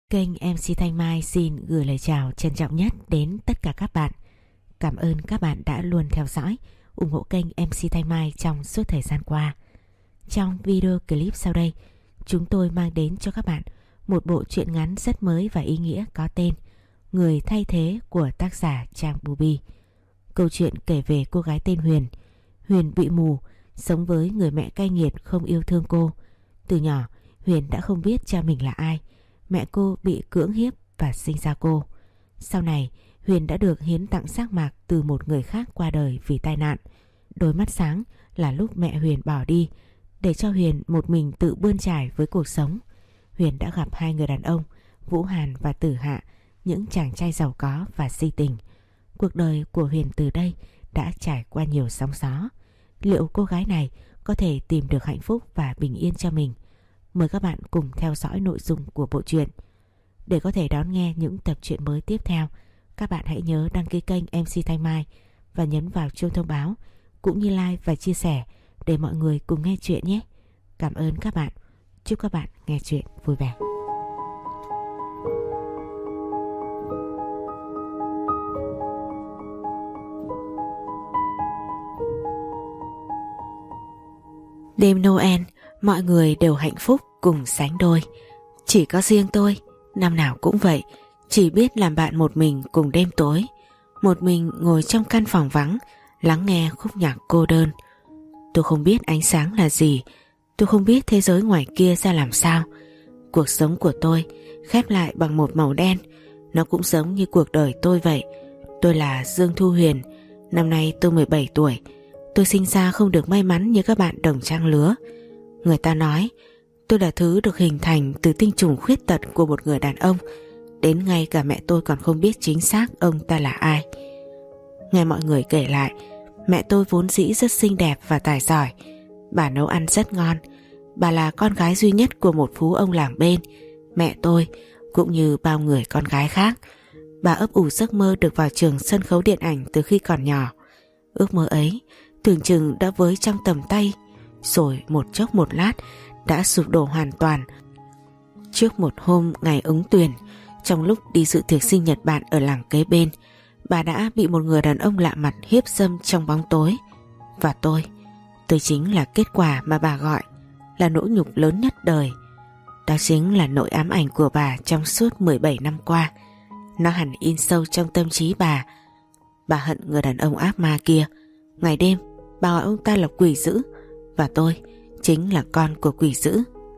Kênh MC Thanh Mai xin gửi lời chào trân trọng nhất đến tất cả các bạn. Cảm ơn các bạn đã luôn theo dõi, ủng hộ kênh MC Thanh Mai trong suốt thời gian qua. Trong video clip sau đây, chúng tôi mang đến cho các bạn một bộ truyện ngắn rất mới và ý nghĩa có tên Người Thay Thế của tác giả Trang Bubi. Câu chuyện kể về cô gái tên Huyền. Huyền bị mù, sống với người mẹ cay nghiệt không yêu thương cô. Từ nhỏ, Huyền đã không biết cha mình là ai. Mẹ cô bị cưỡng hiếp và sinh ra cô. Sau này, Huyền đã được hiến tặng xác mạc từ một người khác qua đời vì tai nạn. Đôi mắt sáng là lúc mẹ Huyền bỏ đi, để cho Huyền một mình tự bươn trải với cuộc sống. Huyền đã gặp hai người đàn ông, Vũ Hàn và Tử Hạ, những chàng trai giàu có và si tình. Cuộc đời của Huyền từ đây đã trải qua nhiều sóng gió. Liệu cô gái này có thể tìm được hạnh phúc và bình yên cho mình? Mời các bạn cùng theo dõi nội dung của bộ truyện. Để có thể đón nghe những tập truyện mới tiếp theo, các bạn hãy nhớ đăng ký kênh MC Thanh Mai và nhấn vào chuông thông báo, cũng như like và chia sẻ để mọi người cùng nghe chuyện nhé. Cảm ơn các bạn. Chúc các bạn nghe chuyện vui vẻ. Đêm Noel, mọi người đều hạnh phúc cùng sánh đôi. Chỉ có riêng tôi, năm nào cũng vậy, chỉ biết làm bạn một mình cùng đêm tối. Một mình ngồi trong căn phòng vắng, lắng nghe khúc nhạc cô đơn. Tôi không biết ánh sáng là gì, tôi không biết thế giới ngoài kia ra làm sao. Cuộc sống của tôi khép lại bằng một màu đen. Nó cũng giống như cuộc đời tôi vậy. Tôi là Dương Thu Huyền, năm nay tôi 17 tuổi. Tôi sinh ra không được may mắn như các bạn đồng trang lứa. Người ta nói tôi là thứ được hình thành từ tinh trùng khuyết tật của một người đàn ông. Đến ngay cả mẹ tôi còn không biết chính xác ông ta là ai. Nghe mọi người kể lại, mẹ tôi vốn dĩ rất xinh đẹp và tài giỏi. Bà nấu ăn rất ngon. Bà là con gái duy nhất của một phú ông làng bên. Mẹ tôi cũng như bao người con gái khác, bà ấp ủ giấc mơ được vào trường sân khấu điện ảnh từ khi còn nhỏ. Ước mơ ấy tưởng chừng đã với trong tầm tay, rồi một chốc một lát đã sụp đổ hoàn toàn. Trước một hôm ngày ứng tuyển, trong lúc đi dự tiệc sinh nhật bạn ở làng kế bên, bà đã bị một người đàn ông lạ mặt hiếp dâm trong bóng tối. Và tôi chính là kết quả mà bà gọi là nỗi nhục lớn nhất đời. Đó chính là nỗi ám ảnh của bà trong suốt 17 năm qua. Nó hẳn in sâu trong tâm trí bà. Bà hận người đàn ông ác ma kia. Ngày đêm bà gọi ông ta là quỷ dữ, và tôi chính là con của quỷ dữ.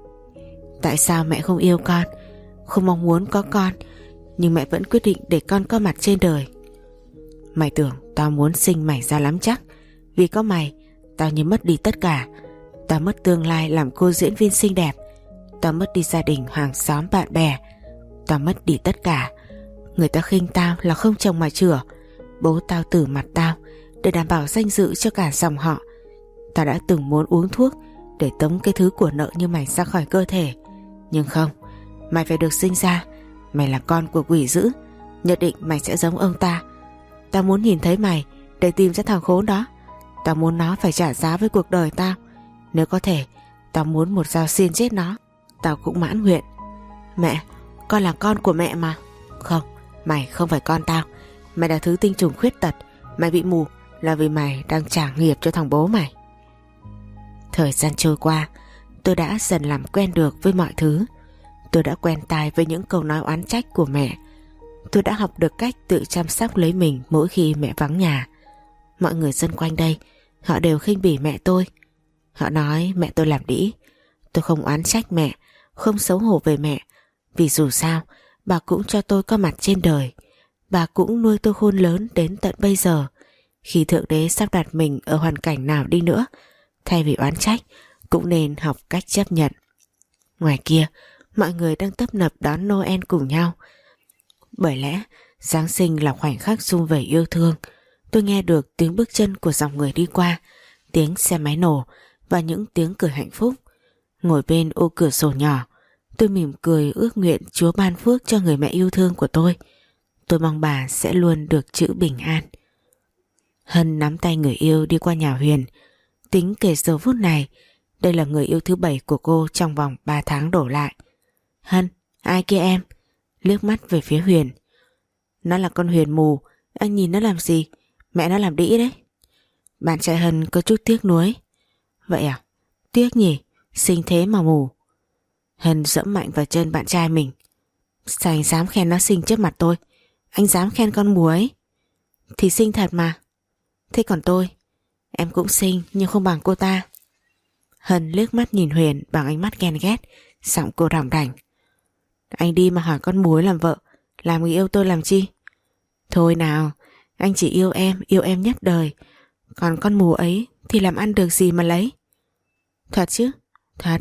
Tại sao mẹ không yêu con, không mong muốn có con, nhưng mẹ vẫn quyết định để con có mặt trên đời? Mày tưởng tao muốn sinh mày ra lắm chắc. Vì có mày, tao như mất đi tất cả. Tao mất tương lai làm cô diễn viên xinh đẹp. Tao mất đi gia đình, hàng xóm, bạn bè. Tao mất đi tất cả. Người ta khinh tao là không chồng mà chửa. Bố tao tử mặt tao để đảm bảo danh dự cho cả dòng họ. Tao đã từng muốn uống thuốc để tống cái thứ của nợ như mày ra khỏi cơ thể. Nhưng không, mày phải được sinh ra. Mày là con của quỷ dữ, nhất định mày sẽ giống ông ta. Tao muốn nhìn thấy mày để tìm ra thằng khốn đó. Tao muốn nó phải trả giá với cuộc đời tao. Nếu có thể, tao muốn một dao xiên chết nó. Tao cũng mãn nguyện. Mẹ, con là con của mẹ mà. Không, mày không phải con tao. Mày là thứ tinh trùng khuyết tật. Mày bị mù là vì mày đang trả nghiệp cho thằng bố mày. Thời gian trôi qua, tôi đã dần làm quen được với mọi thứ. Tôi đã quen tai với những câu nói oán trách của mẹ. Tôi đã học được cách tự chăm sóc lấy mình mỗi khi mẹ vắng nhà. Mọi người dân quanh đây, họ đều khinh bỉ mẹ tôi. Họ nói mẹ tôi làm đĩ. Tôi không oán trách mẹ, không xấu hổ về mẹ. Vì dù sao, bà cũng cho tôi có mặt trên đời. Bà cũng nuôi tôi khôn lớn đến tận bây giờ. Khi Thượng Đế sắp đặt mình ở hoàn cảnh nào đi nữa, thay vì oán trách, cũng nên học cách chấp nhận. Ngoài kia, mọi người đang tấp nập đón Noel cùng nhau. Bởi lẽ, Giáng sinh là khoảnh khắc sum vầy yêu thương. Tôi nghe được tiếng bước chân của dòng người đi qua, tiếng xe máy nổ và những tiếng cười hạnh phúc. Ngồi bên ô cửa sổ nhỏ, tôi mỉm cười ước nguyện Chúa ban phước cho người mẹ yêu thương của tôi. Tôi mong bà sẽ luôn được chữ bình an. Hân nắm tay người yêu đi qua nhà Huyền. Tính kể giờ phút này, đây là người yêu thứ 7 của cô trong vòng 3 tháng đổ lại. Hân, ai kia em? liếc mắt về phía Huyền. Nó là con Huyền mù, anh nhìn nó làm gì? Mẹ nó làm đĩ đấy. Bạn trai Hân có chút tiếc nuối. Vậy à? Tiếc nhỉ, xinh thế mà mù. Hân dẫm mạnh vào chân bạn trai mình. Sao anh dám khen nó xinh trước mặt tôi? Anh dám khen con mù ấy? Thì xinh thật mà. Thế còn tôi? Em cũng xinh nhưng không bằng cô ta. Hân liếc mắt nhìn Huyền bằng ánh mắt ghen ghét, giọng cô đỏng đảnh. Anh đi mà hỏi con mù ấy làm vợ, làm người yêu tôi làm chi? Thôi nào, anh chỉ yêu em nhất đời. Còn con mù ấy thì làm ăn được gì mà lấy? Thật chứ? Thật.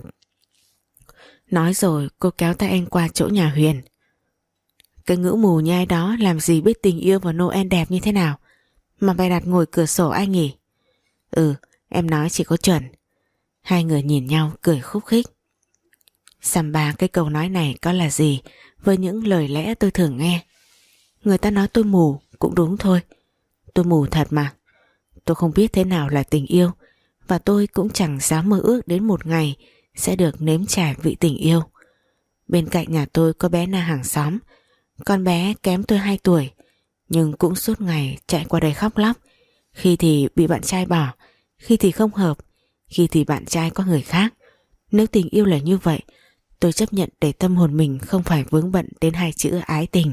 Nói rồi cô kéo tay anh qua chỗ nhà Huyền. Cái ngữ mù nhai đó làm gì biết tình yêu vào Noel đẹp như thế nào mà bày đặt ngồi cửa sổ anh nghỉ. Ừ, em nói chỉ có chuẩn. Hai người nhìn nhau cười khúc khích. Săm ba cái câu nói này có là gì với những lời lẽ tôi thường nghe. Người ta nói tôi mù cũng đúng thôi. Tôi mù thật mà. Tôi không biết thế nào là tình yêu, và tôi cũng chẳng dám mơ ước đến một ngày sẽ được nếm trải vị tình yêu. Bên cạnh nhà tôi có bé Na hàng xóm. Con bé kém tôi 2 tuổi, nhưng cũng suốt ngày chạy qua đây khóc lóc. Khi thì bị bạn trai bỏ, khi thì không hợp, khi thì bạn trai có người khác. Nếu tình yêu là như vậy, tôi chấp nhận để tâm hồn mình không phải vướng bận đến 2 chữ ái tình.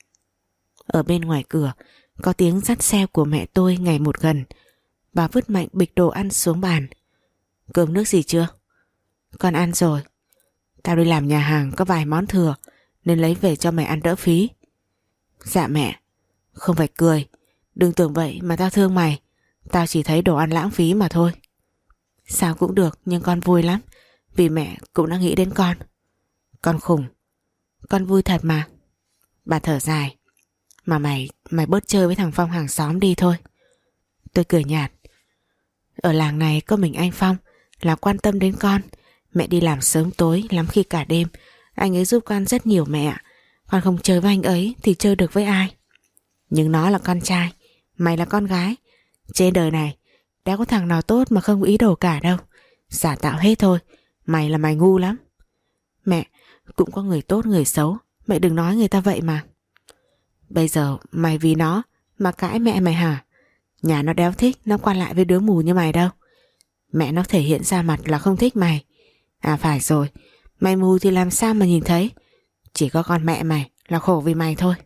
Ở bên ngoài cửa có tiếng dắt xe của mẹ tôi ngày một gần. Bà vứt mạnh bịch đồ ăn xuống bàn. Cơm nước gì chưa? Con ăn rồi. Tao đi làm nhà hàng có vài món thừa nên lấy về cho mày ăn đỡ phí. Dạ mẹ. Không phải cười, đừng tưởng vậy mà tao thương mày. Tao chỉ thấy đồ ăn lãng phí mà thôi. Sao cũng được, nhưng con vui lắm, vì mẹ cũng đã nghĩ đến con. Con khùng. Con vui thật mà. Bà thở dài. Mà mày bớt chơi với thằng Phong hàng xóm đi thôi. Tôi cười nhạt. Ở làng này có mình anh Phong là quan tâm đến con. Mẹ đi làm sớm tối, lắm khi cả đêm. Anh ấy giúp con rất nhiều mẹ ạ. Con không chơi với anh ấy thì chơi được với ai? Nhưng nó là con trai, mày là con gái. Trên đời này đã có thằng nào tốt mà không có ý đồ cả đâu. Giả tạo hết thôi. Mày là mày ngu lắm. Mẹ, cũng có người tốt người xấu, mẹ đừng nói người ta vậy mà. Bây giờ mày vì nó mà cãi mẹ mày hả? Nhà nó đéo thích nó qua lại với đứa mù như mày đâu. Mẹ nó thể hiện ra mặt là không thích mày. À phải rồi, mày mù thì làm sao mà nhìn thấy. Chỉ có con mẹ mày là khổ vì mày thôi.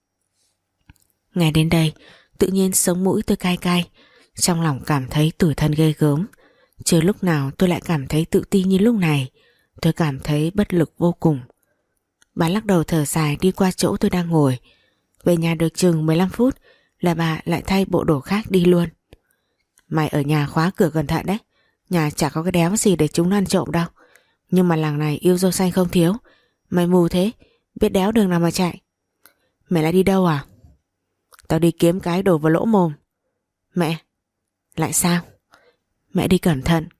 Nghe đến đây, tự nhiên sống mũi tôi cay cay. Trong lòng cảm thấy tủi thân ghê gớm. Chưa lúc nào tôi lại cảm thấy tự tin như lúc này. Tôi cảm thấy bất lực vô cùng. Bà lắc đầu thở dài đi qua chỗ tôi đang ngồi. Về nhà được chừng 15 phút là bà lại thay bộ đồ khác đi luôn. Mày ở nhà khóa cửa cẩn thận đấy. Nhà chả có cái đéo gì để chúng nó ăn trộm đâu. Nhưng mà làng này yêu dâu xanh không thiếu. Mày mù thế, biết đéo đường nào mà chạy. Mẹ lại đi đâu à? Tao đi kiếm cái đồ vào lỗ mồm. Mẹ, lại sao? Mẹ đi cẩn thận.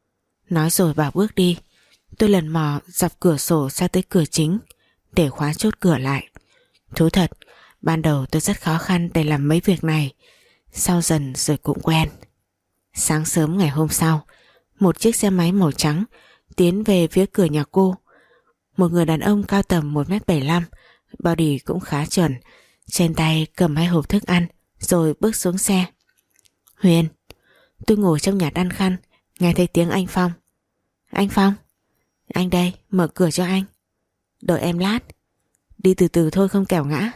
Nói rồi bà bước đi. Tôi lần mò dọc cửa sổ ra tới cửa chính để khóa chốt cửa lại. Thú thật, ban đầu tôi rất khó khăn để làm mấy việc này. Sau dần rồi cũng quen. Sáng sớm ngày hôm sau, một chiếc xe máy màu trắng tiến về phía cửa nhà cô. Một người đàn ông cao tầm 1m75, body cũng khá chuẩn, trên tay cầm 2 hộp thức ăn rồi bước xuống xe. Huyền. Tôi ngồi trong nhà đan khăn, nghe thấy tiếng anh Phong. Anh Phong. Anh đây, mở cửa cho anh. Đợi em lát. Đi từ từ thôi không kẻo ngã.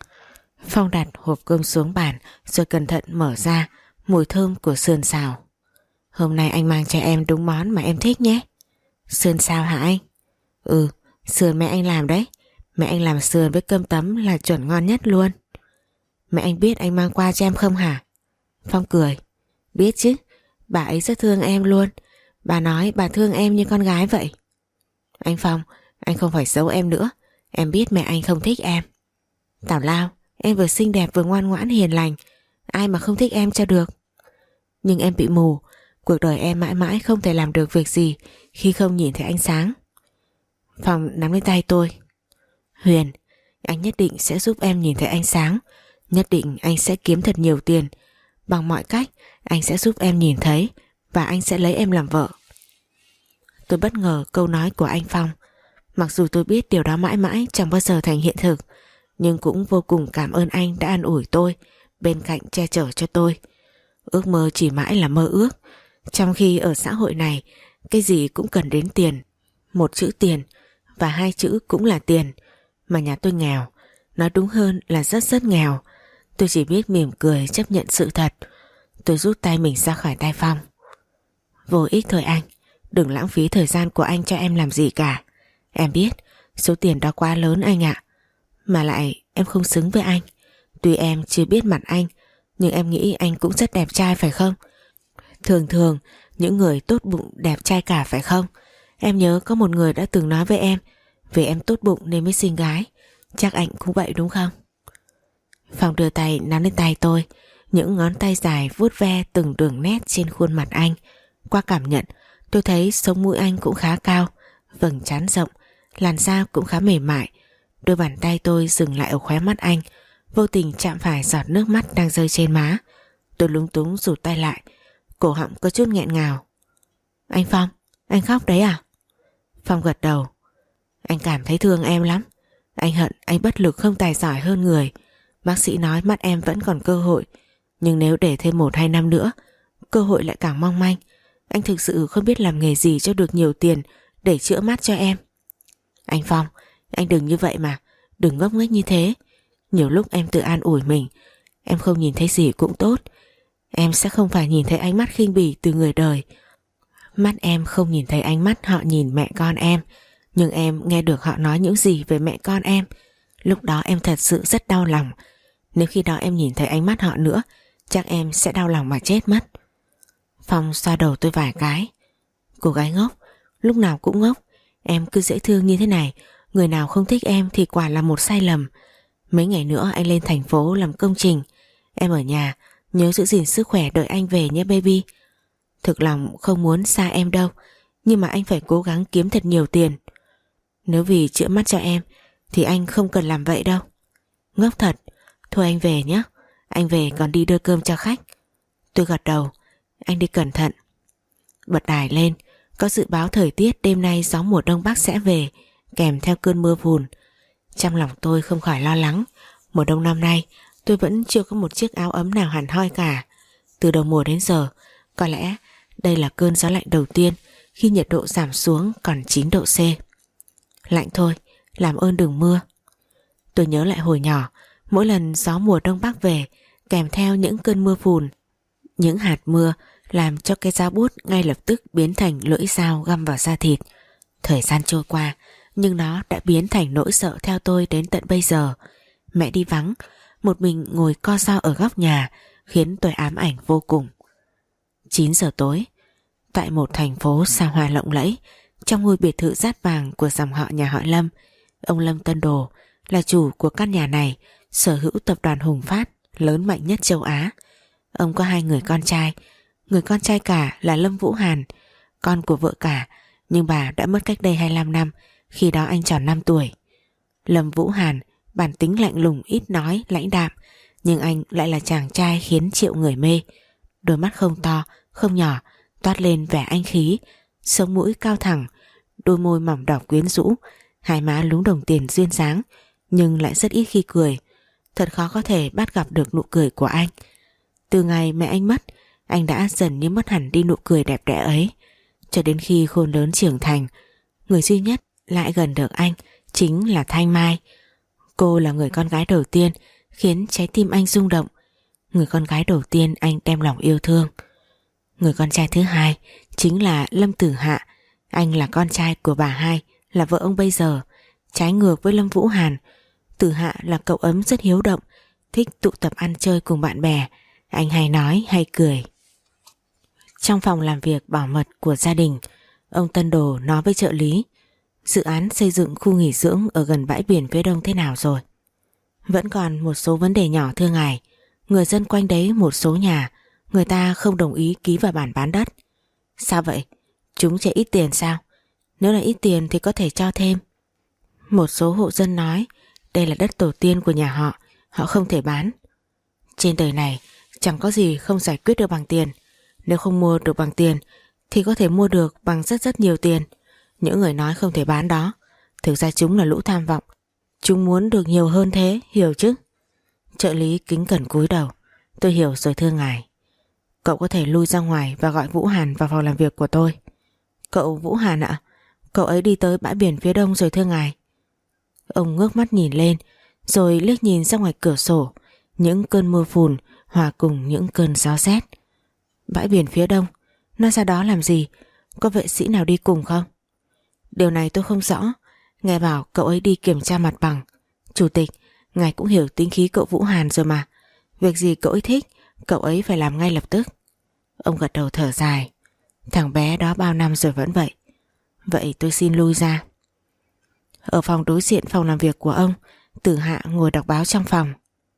Phong đặt hộp cơm xuống bàn rồi cẩn thận mở ra, mùi thơm của sườn xào. Hôm nay anh mang cho em đúng món mà em thích nhé. Sườn xào hả anh? Ừ, sườn mẹ anh làm đấy. Mẹ anh làm sườn với cơm tấm là chuẩn ngon nhất luôn. Mẹ anh biết anh mang qua cho em không hả? Phong cười. Biết chứ, bà ấy rất thương em luôn. Bà nói bà thương em như con gái vậy. Anh Phong, anh không phải giấu em nữa. Em biết mẹ anh không thích em. Tào lao, em vừa xinh đẹp vừa ngoan ngoãn hiền lành, ai mà không thích em cho được. Nhưng em bị mù, cuộc đời em mãi mãi không thể làm được việc gì khi không nhìn thấy ánh sáng. Phong nắm lấy tay tôi. Huyền, anh nhất định sẽ giúp em nhìn thấy ánh sáng. Nhất định anh sẽ kiếm thật nhiều tiền. Bằng mọi cách anh sẽ giúp em nhìn thấy, và anh sẽ lấy em làm vợ. Tôi bất ngờ câu nói của anh Phong. Mặc dù tôi biết điều đó mãi mãi chẳng bao giờ thành hiện thực, nhưng cũng vô cùng cảm ơn anh đã an ủi tôi, bên cạnh che chở cho tôi. Ước mơ chỉ mãi là mơ ước, trong khi ở xã hội này cái gì cũng cần đến tiền. Một chữ tiền và hai chữ cũng là tiền. Mà nhà tôi nghèo, nói đúng hơn là rất rất nghèo. Tôi chỉ biết mỉm cười chấp nhận sự thật. Tôi rút tay mình ra khỏi tay Phong. Vô ích thôi anh, đừng lãng phí thời gian của anh cho em làm gì cả. Em biết số tiền đó quá lớn anh ạ. Mà lại em không xứng với anh. Tuy em chưa biết mặt anh, nhưng em nghĩ anh cũng rất đẹp trai phải không? Thường thường những người tốt bụng đẹp trai cả phải không? Em nhớ có một người đã từng nói với em, vì em tốt bụng nên mới xinh gái. Chắc anh cũng vậy đúng không? Phong đưa tay nắm lên tay tôi, những ngón tay dài vuốt ve từng đường nét trên khuôn mặt anh. Qua cảm nhận, tôi thấy sống mũi anh cũng khá cao, vầng trán rộng, làn da cũng khá mềm mại. Đôi bàn tay tôi dừng lại ở khóe mắt anh, vô tình chạm phải giọt nước mắt đang rơi trên má. Tôi lúng túng rụt tay lại, cổ họng có chút nghẹn ngào. Anh Phong, anh khóc đấy à? Phong gật đầu. Anh cảm thấy thương em lắm. Anh hận anh bất lực không tài giỏi hơn người. Bác sĩ nói mắt em vẫn còn cơ hội, nhưng nếu để thêm 1-2 năm nữa, cơ hội lại càng mong manh. Anh thực sự không biết làm nghề gì cho được nhiều tiền để chữa mắt cho em. Anh Phong, anh đừng như vậy mà, đừng ngốc nghếch như thế. Nhiều lúc em tự an ủi mình, em không nhìn thấy gì cũng tốt. Em sẽ không phải nhìn thấy ánh mắt khinh bỉ từ người đời. Mắt em không nhìn thấy ánh mắt họ nhìn mẹ con em, nhưng em nghe được họ nói những gì về mẹ con em. Lúc đó em thật sự rất đau lòng. Nếu khi đó em nhìn thấy ánh mắt họ nữa, chắc em sẽ đau lòng mà chết mất. Phong xoa đầu tôi vài cái. Cô gái ngốc, lúc nào cũng ngốc. Em cứ dễ thương như thế này, người nào không thích em thì quả là một sai lầm. Mấy ngày nữa anh lên thành phố làm công trình. Em ở nhà nhớ giữ gìn sức khỏe đợi anh về nhé baby. Thực lòng không muốn xa em đâu, nhưng mà anh phải cố gắng kiếm thật nhiều tiền. Nếu vì chữa mắt cho em thì anh không cần làm vậy đâu. Ngốc thật. Thôi anh về nhé. Anh về còn đi đưa cơm cho khách. Tôi gật đầu. Anh đi cẩn thận. Bật đài lên. Có dự báo thời tiết đêm nay gió mùa đông bắc sẽ về, kèm theo cơn mưa phùn. Trong lòng tôi không khỏi lo lắng. Mùa đông năm nay tôi vẫn chưa có một chiếc áo ấm nào hẳn hoi cả. Từ đầu mùa đến giờ, có lẽ đây là cơn gió lạnh đầu tiên khi nhiệt độ giảm xuống còn 9 độ C. Lạnh thôi, làm ơn đừng mưa. Tôi nhớ lại hồi nhỏ, mỗi lần gió mùa đông bắc về, kèm theo những cơn mưa phùn, những hạt mưa làm cho cái dao bút ngay lập tức biến thành lưỡi dao găm vào da thịt. Thời gian trôi qua, nhưng nó đã biến thành nỗi sợ theo tôi đến tận bây giờ. Mẹ đi vắng, một mình ngồi co ro ở góc nhà, khiến tôi ám ảnh vô cùng. 9 giờ tối, tại một thành phố xa hoa lộng lẫy, trong ngôi biệt thự dát vàng của dòng họ nhà họ Lâm, ông Lâm Tân Đồ là chủ của căn nhà này, sở hữu tập đoàn Hùng Phát lớn mạnh nhất châu Á. Ông có 2 người con trai. Người con trai cả là Lâm Vũ Hàn, con của vợ cả, nhưng bà đã mất cách đây 25 năm, khi đó anh tròn 5 tuổi. Lâm Vũ Hàn bản tính lạnh lùng, ít nói, lãnh đạm, nhưng anh lại là chàng trai khiến triệu người mê. Đôi mắt không to, không nhỏ, toát lên vẻ anh khí, sống mũi cao thẳng, đôi môi mỏng đỏ quyến rũ, hai má lúm đồng tiền duyên dáng, nhưng lại rất ít khi cười. Thật khó có thể bắt gặp được nụ cười của anh. Từ ngày mẹ anh mất, anh đã dần như mất hẳn đi nụ cười đẹp đẽ ấy. Cho đến khi khôn lớn trưởng thành, người duy nhất lại gần được anh chính là Thanh Mai. Cô là người con gái đầu tiên khiến trái tim anh rung động, người con gái đầu tiên anh đem lòng yêu thương. Người con trai thứ hai chính là Lâm Tử Hạ. Anh là con trai của bà hai, là vợ ông bây giờ. Trái ngược với Lâm Vũ Hàn, Tử Hạ là cậu ấm rất hiếu động, thích tụ tập ăn chơi cùng bạn bè. Anh hay nói hay cười. Trong phòng làm việc bảo mật của gia đình, ông Tân Đồ nói với trợ lý: dự án xây dựng khu nghỉ dưỡng ở gần bãi biển phía đông thế nào rồi? Vẫn còn một số vấn đề nhỏ thưa ngài. Người dân quanh đấy một số nhà, người ta không đồng ý ký vào bản bán đất. Sao vậy? Chúng chạy ít tiền sao? Nếu là ít tiền thì có thể cho thêm. Một số hộ dân nói đây là đất tổ tiên của nhà họ, họ không thể bán. Trên đời này chẳng có gì không giải quyết được bằng tiền. Nếu không mua được bằng tiền thì có thể mua được bằng rất rất nhiều tiền. Những người nói không thể bán đó Thực ra chúng là lũ tham vọng. Chúng muốn được nhiều hơn thế, hiểu chứ? Trợ lý kính cẩn cúi đầu. Tôi hiểu rồi thưa ngài. Cậu có thể lui ra ngoài và gọi Vũ Hàn vào phòng làm việc của tôi. Cậu Vũ Hàn ạ? Cậu ấy đi tới bãi biển phía đông rồi thưa ngài. Ông ngước mắt nhìn lên, rồi liếc nhìn ra ngoài cửa sổ. Những cơn mưa phùn hòa cùng những cơn gió rét. Bãi biển phía đông? Nó ra đó làm gì? Có vệ sĩ nào đi cùng không? Điều này tôi không rõ. Nghe bảo cậu ấy đi kiểm tra mặt bằng. Chủ tịch, ngài cũng hiểu tính khí cậu Vũ Hàn rồi mà. Việc gì cậu ấy thích, cậu ấy phải làm ngay lập tức. Ông gật đầu thở dài. Thằng bé đó bao năm rồi vẫn vậy. Vậy tôi xin lui ra. Ở phòng đối diện phòng làm việc của ông, Tử Hạ ngồi đọc báo trong phòng.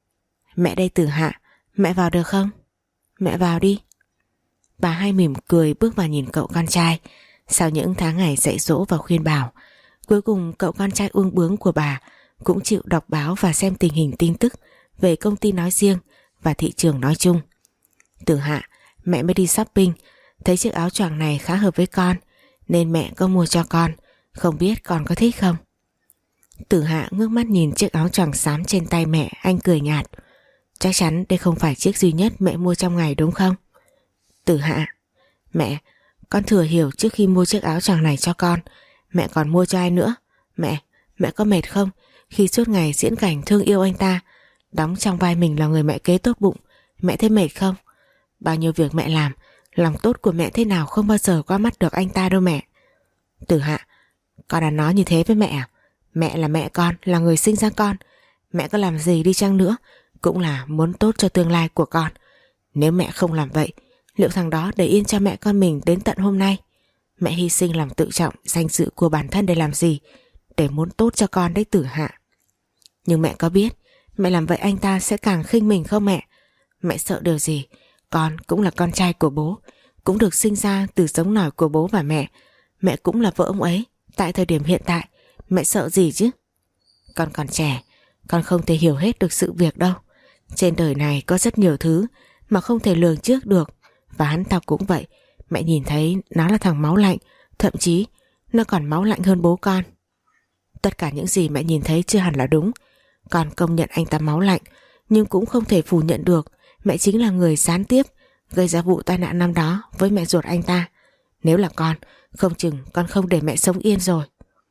Mẹ đây Tử Hạ, mẹ vào được không? Mẹ vào đi. Bà Hai mỉm cười bước vào nhìn cậu con trai. Sau những tháng ngày dạy dỗ và khuyên bảo, cuối cùng cậu con trai ương bướng của bà cũng chịu đọc báo và xem tình hình tin tức về công ty nói riêng và thị trường nói chung. Tử Hạ, mẹ mới đi shopping, thấy chiếc áo choàng này khá hợp với con nên mẹ có mua cho con, không biết con có thích không? Tử Hạ ngước mắt nhìn chiếc áo choàng xám trên tay mẹ, anh cười nhạt. Chắc chắn đây không phải chiếc duy nhất mẹ mua trong ngày đúng không? Tử Hạ, mẹ, con thừa hiểu trước khi mua chiếc áo choàng này cho con, mẹ còn mua cho ai nữa? Mẹ có mệt không khi suốt ngày diễn cảnh thương yêu anh ta, đóng trong vai mình là người mẹ kế tốt bụng? Mẹ thấy mệt không? Bao nhiêu việc mẹ làm, lòng tốt của mẹ thế nào không bao giờ qua mắt được anh ta đâu mẹ. Tử Hạ, con đã nói như thế với mẹ à? Mẹ là mẹ con, là người sinh ra con. Mẹ có làm gì đi chăng nữa cũng là muốn tốt cho tương lai của con. Nếu mẹ không làm vậy, liệu thằng đó để yên cho mẹ con mình đến tận hôm nay? Mẹ hy sinh lòng tự trọng, danh dự của bản thân để làm gì? Để muốn tốt cho con đấy Tử Hạ. Nhưng mẹ có biết mẹ làm vậy anh ta sẽ càng khinh mình không mẹ? Mẹ sợ điều gì? Con cũng là con trai của bố, cũng được sinh ra từ giống nòi của bố và mẹ. Mẹ cũng là vợ ông ấy. Tại thời điểm hiện tại, mẹ sợ gì chứ? Con còn trẻ, con không thể hiểu hết được sự việc đâu. Trên đời này có rất nhiều thứ mà không thể lường trước được. Và hắn ta cũng vậy. Mẹ nhìn thấy nó là thằng máu lạnh, thậm chí nó còn máu lạnh hơn bố con. Tất cả những gì mẹ nhìn thấy chưa hẳn là đúng. Con công nhận anh ta máu lạnh, nhưng cũng không thể phủ nhận được mẹ chính là người gián tiếp gây ra vụ tai nạn năm đó với mẹ ruột anh ta. Nếu là con, không chừng con không để mẹ sống yên rồi.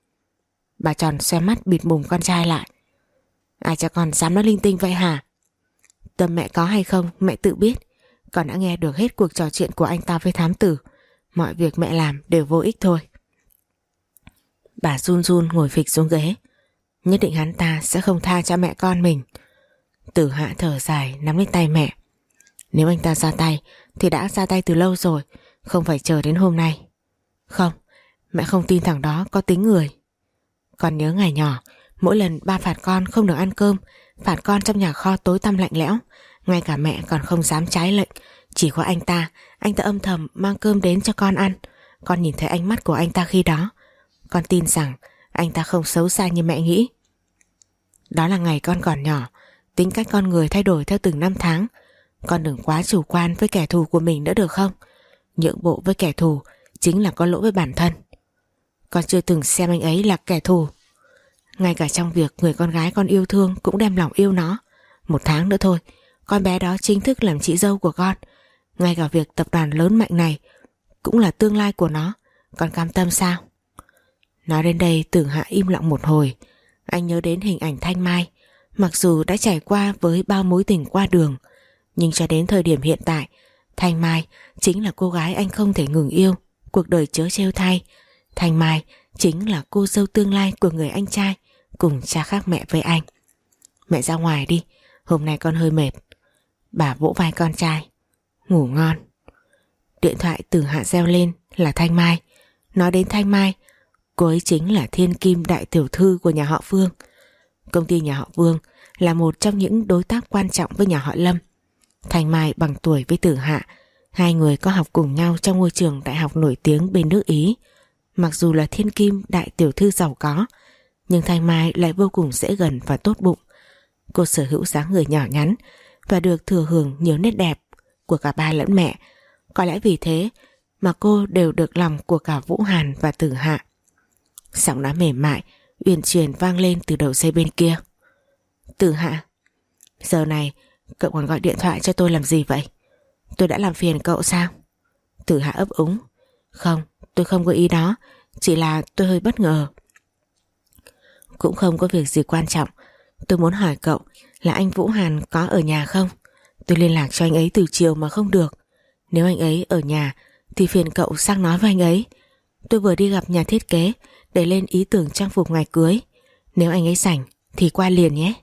Bà Tròn xoe mắt bịt mồm con trai lại. Ai cho con dám nói linh tinh vậy hả? Tâm mẹ có hay không mẹ tự biết. Con đã nghe được hết cuộc trò chuyện của anh ta với thám tử. Mọi việc mẹ làm đều vô ích thôi. Bà run run ngồi phịch xuống ghế. Nhất định hắn ta sẽ không tha cho mẹ con mình. Tử Hạ thở dài nắm lấy tay mẹ. Nếu anh ta ra tay thì đã ra tay từ lâu rồi, không phải chờ đến hôm nay. Không, mẹ không tin thằng đó có tính người. Con nhớ ngày nhỏ, mỗi lần ba phạt con không được ăn cơm, phạt con trong nhà kho tối tăm lạnh lẽo, ngay cả mẹ còn không dám trái lệnh. Chỉ có anh ta âm thầm mang cơm đến cho con ăn. Con nhìn thấy ánh mắt của anh ta khi đó, con tin rằng anh ta không xấu xa như mẹ nghĩ. Đó là ngày con còn nhỏ, tính cách con người thay đổi theo từng năm tháng. Con đừng quá chủ quan với kẻ thù của mình nữa được không? Nhượng bộ với kẻ thù chính là có lỗi với bản thân. Con chưa từng xem anh ấy là kẻ thù. Ngay cả trong việc người con gái con yêu thương cũng đem lòng yêu nó. 1 tháng nữa thôi, con bé đó chính thức làm chị dâu của con. Ngay cả việc tập đoàn lớn mạnh này cũng là tương lai của nó. Con cam tâm sao? Nói đến đây Tử Hạ im lặng một hồi. Anh nhớ đến hình ảnh Thanh Mai. Mặc dù đã trải qua với bao mối tình qua đường, nhưng cho đến thời điểm hiện tại, Thanh Mai chính là cô gái anh không thể ngừng yêu. Cuộc đời chớ trêu thay, Thanh Mai chính là cô dâu tương lai của người anh trai cùng cha khác mẹ với anh. Mẹ ra ngoài đi, hôm nay con hơi mệt. Bà vỗ vai con trai. Ngủ ngon. Điện thoại Tử Hạ reo lên là Thanh Mai. Nói đến Thanh Mai, cô ấy chính là thiên kim đại tiểu thư của nhà họ Vương. Công ty nhà họ Vương là một trong những đối tác quan trọng với nhà họ Lâm. Thanh Mai bằng tuổi với Tử Hạ, hai người có học cùng nhau trong ngôi trường đại học nổi tiếng bên nước Ý. Mặc dù là thiên kim đại tiểu thư giàu có, nhưng Thanh Mai lại vô cùng dễ gần và tốt bụng. Cô sở hữu dáng người nhỏ nhắn và được thừa hưởng nhiều nét đẹp của cả ba lẫn mẹ. Có lẽ vì thế mà cô đều được lòng của cả Vũ Hàn và Tử Hạ. Giọng nói mềm mại, uyển chuyển vang lên từ đầu dây bên kia. Tử Hạ, giờ này cậu còn gọi điện thoại cho tôi làm gì vậy? Tôi đã làm phiền cậu sao? Tử Hạ ấp úng. Không, tôi không có ý đó, chỉ là tôi hơi bất ngờ. Cũng không có việc gì quan trọng. Tôi muốn hỏi cậu là anh Vũ Hàn có ở nhà không? Tôi liên lạc cho anh ấy từ chiều mà không được. Nếu anh ấy ở nhà thì phiền cậu sang nói với anh ấy. Tôi vừa đi gặp nhà thiết kế để lên ý tưởng trang phục ngày cưới. Nếu anh ấy rảnh thì qua liền nhé.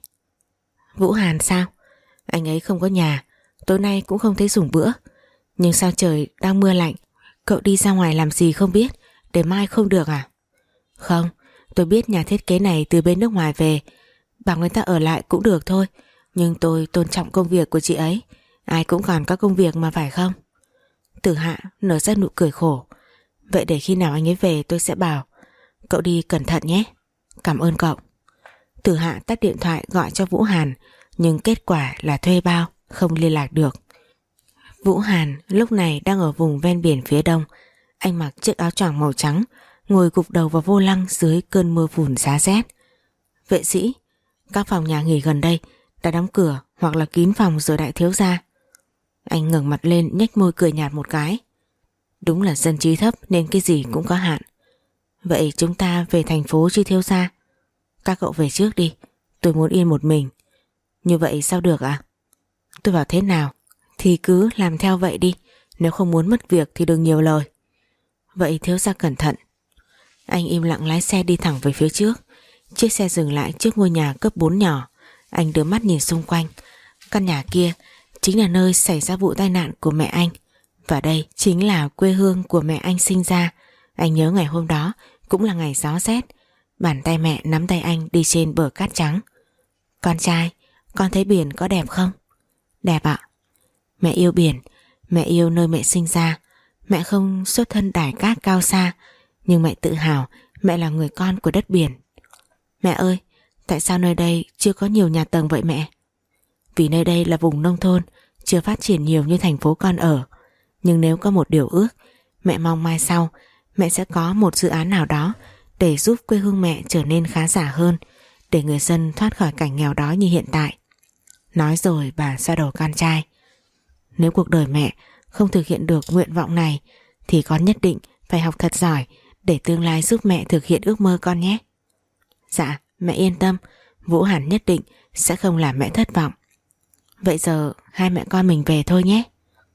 Vũ Hàn sao? Anh ấy không có nhà, tối nay cũng không thấy dùng bữa. Nhưng sao trời đang mưa lạnh, cậu đi ra ngoài làm gì không biết, để mai không được à? Không, tôi biết nhà thiết kế này từ bên nước ngoài về, bảo người ta ở lại cũng được thôi. Nhưng tôi tôn trọng công việc của chị ấy. Ai cũng còn có công việc mà phải không? Tử Hạ nở ra nụ cười khổ. Vậy để khi nào anh ấy về tôi sẽ bảo. Cậu đi cẩn thận nhé. Cảm ơn cậu. Tử Hạ tắt điện thoại gọi cho Vũ Hàn, nhưng kết quả là thuê bao, không liên lạc được. Vũ Hàn lúc này đang ở vùng ven biển phía đông. Anh mặc chiếc áo choàng màu trắng, ngồi gục đầu vào vô lăng dưới cơn mưa phùn giá rét. Vệ sĩ, các phòng nhà nghỉ gần đây đã đóng cửa hoặc là kín phòng rồi đại thiếu gia. Anh ngẩng mặt lên nhếch môi cười nhạt một cái. Đúng là dân trí thấp nên cái gì cũng có hạn. Vậy chúng ta về thành phố chứ thiếu gia? Các cậu về trước đi, tôi muốn yên một mình. Như vậy sao được ạ? Tôi bảo thế nào thì cứ làm theo vậy đi. Nếu không muốn mất việc thì đừng nhiều lời. Vậy thiếu gia cẩn thận. Anh im lặng lái xe đi thẳng về phía trước. Chiếc xe dừng lại trước ngôi nhà cấp 4 nhỏ. Anh đưa mắt nhìn xung quanh. Căn nhà kia chính là nơi xảy ra vụ tai nạn của mẹ anh. Và đây chính là quê hương của mẹ anh sinh ra. Anh nhớ ngày hôm đó cũng là ngày gió rét. Bàn tay mẹ nắm tay anh đi trên bờ cát trắng. Con trai, con thấy biển có đẹp không? Đẹp ạ. Mẹ yêu biển, mẹ yêu nơi mẹ sinh ra. Mẹ không xuất thân đài cát cao xa, nhưng mẹ tự hào mẹ là người con của đất biển. Mẹ ơi, tại sao nơi đây chưa có nhiều nhà tầng vậy mẹ? Vì nơi đây là vùng nông thôn, chưa phát triển nhiều như thành phố con ở. Nhưng nếu có một điều ước, mẹ mong mai sau mẹ sẽ có một dự án nào đó để giúp quê hương mẹ trở nên khá giả hơn, để người dân thoát khỏi cảnh nghèo đói như hiện tại. Nói rồi bà xoa đầu con trai. Nếu cuộc đời mẹ không thực hiện được nguyện vọng này thì con nhất định phải học thật giỏi để tương lai giúp mẹ thực hiện ước mơ con nhé. Dạ, mẹ yên tâm, Vũ Hàn nhất định sẽ không làm mẹ thất vọng. Vậy giờ hai mẹ con mình về thôi nhé.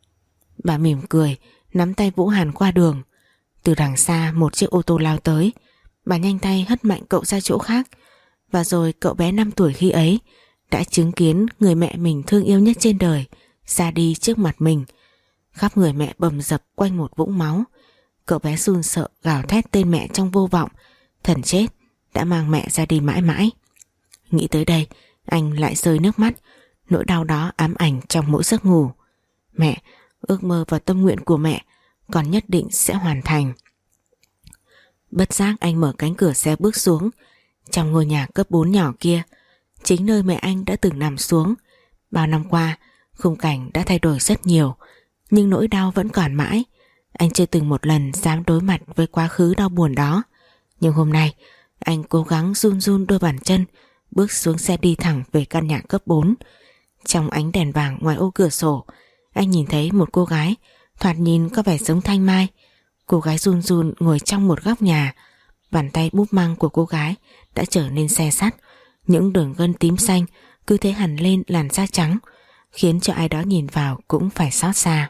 Bà mỉm cười, nắm tay Vũ Hàn qua đường. Từ đằng xa một chiếc ô tô lao tới. Bà nhanh tay hất mạnh cậu ra chỗ khác. Và rồi cậu bé 5 tuổi khi ấy đã chứng kiến người mẹ mình thương yêu nhất trên đời ra đi trước mặt mình. Khắp người mẹ bầm dập quanh một vũng máu. Cậu bé run sợ gào thét tên mẹ trong vô vọng. Thần chết đã mang mẹ ra đi mãi mãi. Nghĩ tới đây, anh lại rơi nước mắt. Nỗi đau đó ám ảnh trong mỗi giấc ngủ. Mẹ, ước mơ và tâm nguyện của mẹ con nhất định sẽ hoàn thành. Bất giác anh mở cánh cửa xe bước xuống. Trong ngôi nhà cấp 4 nhỏ kia, chính nơi mẹ anh đã từng nằm xuống. Bao năm qua, khung cảnh đã thay đổi rất nhiều, nhưng nỗi đau vẫn còn mãi. Anh chưa từng một lần dám đối mặt với quá khứ đau buồn đó. Nhưng hôm nay, anh cố gắng run run đôi bàn chân, bước xuống xe đi thẳng về căn nhà cấp 4. Trong ánh đèn vàng ngoài ô cửa sổ, anh nhìn thấy một cô gái thoạt nhìn có vẻ giống Thanh Mai. Cô gái run run ngồi trong một góc nhà. Bàn tay búp măng của cô gái đã trở nên xe sắt. Những đường gân tím xanh cứ thế hằn lên làn da trắng, khiến cho ai đó nhìn vào cũng phải xót xa.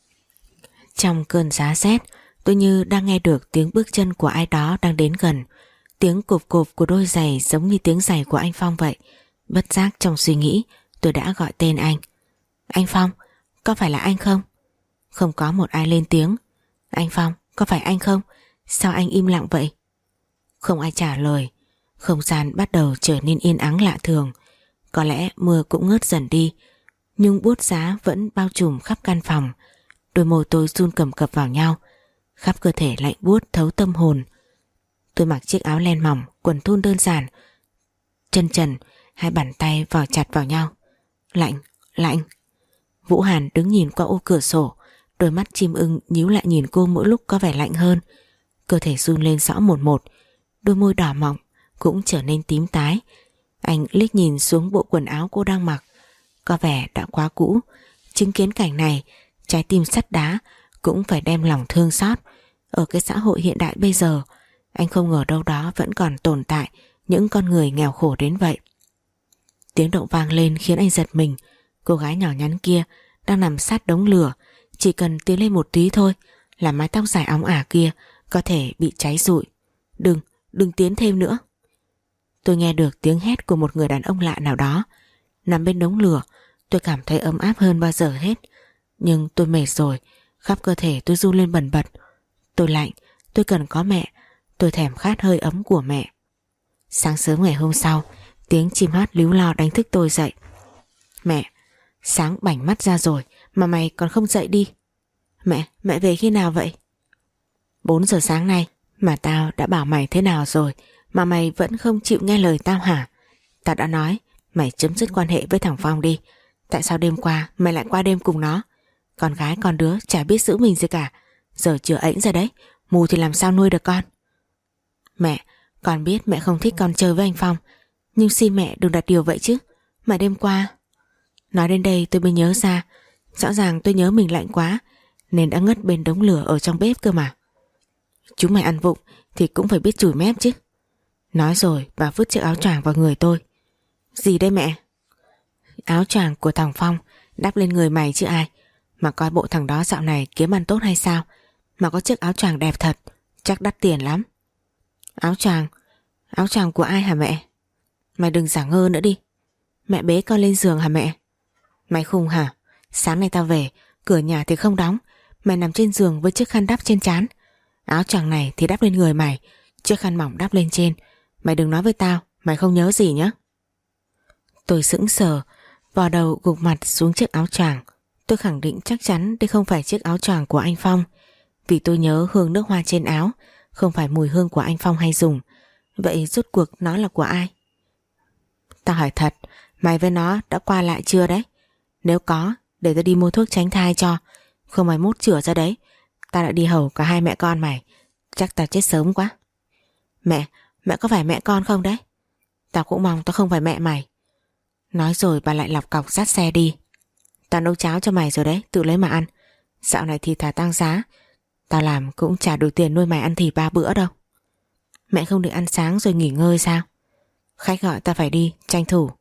Trong cơn giá rét, tôi như đang nghe được tiếng bước chân của ai đó đang đến gần. Tiếng cộp cộp của đôi giày giống như tiếng giày của anh Phong vậy. Bất giác trong suy nghĩ, tôi đã gọi tên anh. Anh Phong, có phải là anh không? Không có một ai lên tiếng. Anh Phong, có phải anh không? Sao anh im lặng vậy? Không ai trả lời. Không gian bắt đầu trở nên yên ắng lạ thường. Có lẽ mưa cũng ngớt dần đi, nhưng buốt giá vẫn bao trùm khắp căn phòng. Đôi môi tôi run cầm cập vào nhau, khắp cơ thể lạnh buốt thấu tâm hồn. Tôi mặc chiếc áo len mỏng, quần thun đơn giản, chân trần, hai bàn tay vò chặt vào nhau. Lạnh, lạnh. Vũ Hàn đứng nhìn qua ô cửa sổ, đôi mắt chim ưng nhíu lại nhìn cô mỗi lúc có vẻ lạnh hơn. Cơ thể run lên rõ một một, đôi môi đỏ mọng cũng trở nên tím tái. Anh liếc nhìn xuống bộ quần áo cô đang mặc, có vẻ đã quá cũ. Chứng kiến cảnh này, trái tim sắt đá cũng phải đem lòng thương xót. Ở cái xã hội hiện đại bây giờ, anh không ngờ đâu đó vẫn còn tồn tại những con người nghèo khổ đến vậy. Tiếng động vang lên khiến anh giật mình. Cô gái nhỏ nhắn kia đang nằm sát đống lửa, chỉ cần tiến lên một tí thôi là mái tóc dài óng ả kia có thể bị cháy rụi. Đừng tiến thêm nữa. Tôi nghe được tiếng hét của một người đàn ông lạ nào đó. Nằm bên đống lửa, tôi cảm thấy ấm áp hơn bao giờ hết. Nhưng tôi mệt rồi, khắp cơ thể tôi run lên bần bật. Tôi lạnh, tôi cần có mẹ, tôi thèm khát hơi ấm của mẹ. Sáng sớm ngày hôm sau, tiếng chim hót líu lo đánh thức tôi dậy. Mẹ, sáng bảnh mắt ra rồi mà mày còn không dậy đi. Mẹ về khi nào vậy? 4 giờ sáng nay. Mà tao đã bảo mày thế nào rồi mà mày vẫn không chịu nghe lời tao hả? Tao đã nói mày chấm dứt quan hệ với thằng Phong đi. Tại sao đêm qua mày lại qua đêm cùng nó? Con gái con đứa chả biết giữ mình gì cả. Giờ chưa ẵnh ra đấy, mù thì làm sao nuôi được con? Mẹ, con biết mẹ không thích con chơi với anh Phong, nhưng xin mẹ đừng đặt điều vậy chứ. Mà đêm qua... Nói đến đây tôi mới nhớ ra, rõ ràng tôi nhớ mình lạnh quá nên đã ngất bên đống lửa ở trong bếp cơ mà. Chúng mày ăn vụng thì cũng phải biết chùi mép chứ. Nói rồi bà vứt chiếc áo choàng vào người tôi. Gì đây mẹ? Áo choàng của thằng Phong đắp lên người mày chứ ai. Mà coi bộ thằng đó dạo này kiếm ăn tốt hay sao mà có chiếc áo choàng đẹp thật, chắc đắt tiền lắm. Áo choàng của ai hả mẹ? Mày đừng giả ngơ nữa đi. Mẹ bế con lên giường hả mẹ? Mày khùng hả? Sáng nay tao về, cửa nhà thì không đóng, mày nằm trên giường với chiếc khăn đắp trên trán. Áo choàng này thì đắp lên người mày, chiếc khăn mỏng đắp lên trên. Mày đừng nói với tao mày không nhớ gì nhé. Tôi sững sờ, vò đầu gục mặt xuống chiếc áo choàng. Tôi khẳng định chắc chắn đây không phải chiếc áo choàng của anh Phong, vì tôi nhớ hương nước hoa trên áo không phải mùi hương của anh Phong hay dùng. Vậy rốt cuộc nó là của ai? Tao hỏi thật, mày với nó đã qua lại chưa đấy? Nếu có, để tao đi mua thuốc tránh thai cho. Không mày mốt chữa ra đấy, tao đã đi hầu cả hai mẹ con mày, chắc tao chết sớm quá. Mẹ có phải mẹ con không đấy? Tao cũng mong tao không phải mẹ mày. Nói rồi bà lại lọc cọc dắt xe đi. Tao nấu cháo cho mày rồi đấy, tự lấy mà ăn. Dạo này thịt thà tăng giá, tao làm cũng chả đủ tiền nuôi mày ăn thịt 3 bữa đâu. Mẹ không được ăn sáng rồi nghỉ ngơi sao? Khách gọi tao phải đi, tranh thủ.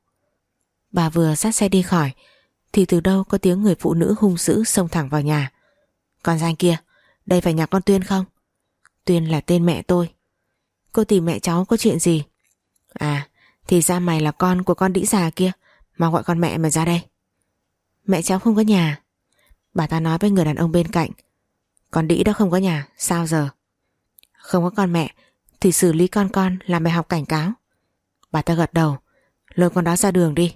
Bà vừa dắt xe đi khỏi thì từ đâu có tiếng người phụ nữ hung dữ xông thẳng vào nhà. Con danh kia, đây phải nhà con Tuyên không? Tuyên là tên mẹ tôi. Cô tìm mẹ cháu có chuyện gì? À, thì ra mày là con của con đĩ già kia, mà gọi con mẹ mày ra đây. Mẹ cháu không có nhà. Bà ta nói với người đàn ông bên cạnh. Con đĩ đó không có nhà, sao giờ? Không có con mẹ thì xử lý con làm bài học cảnh cáo. Bà ta gật đầu. Lôi con đó ra đường đi.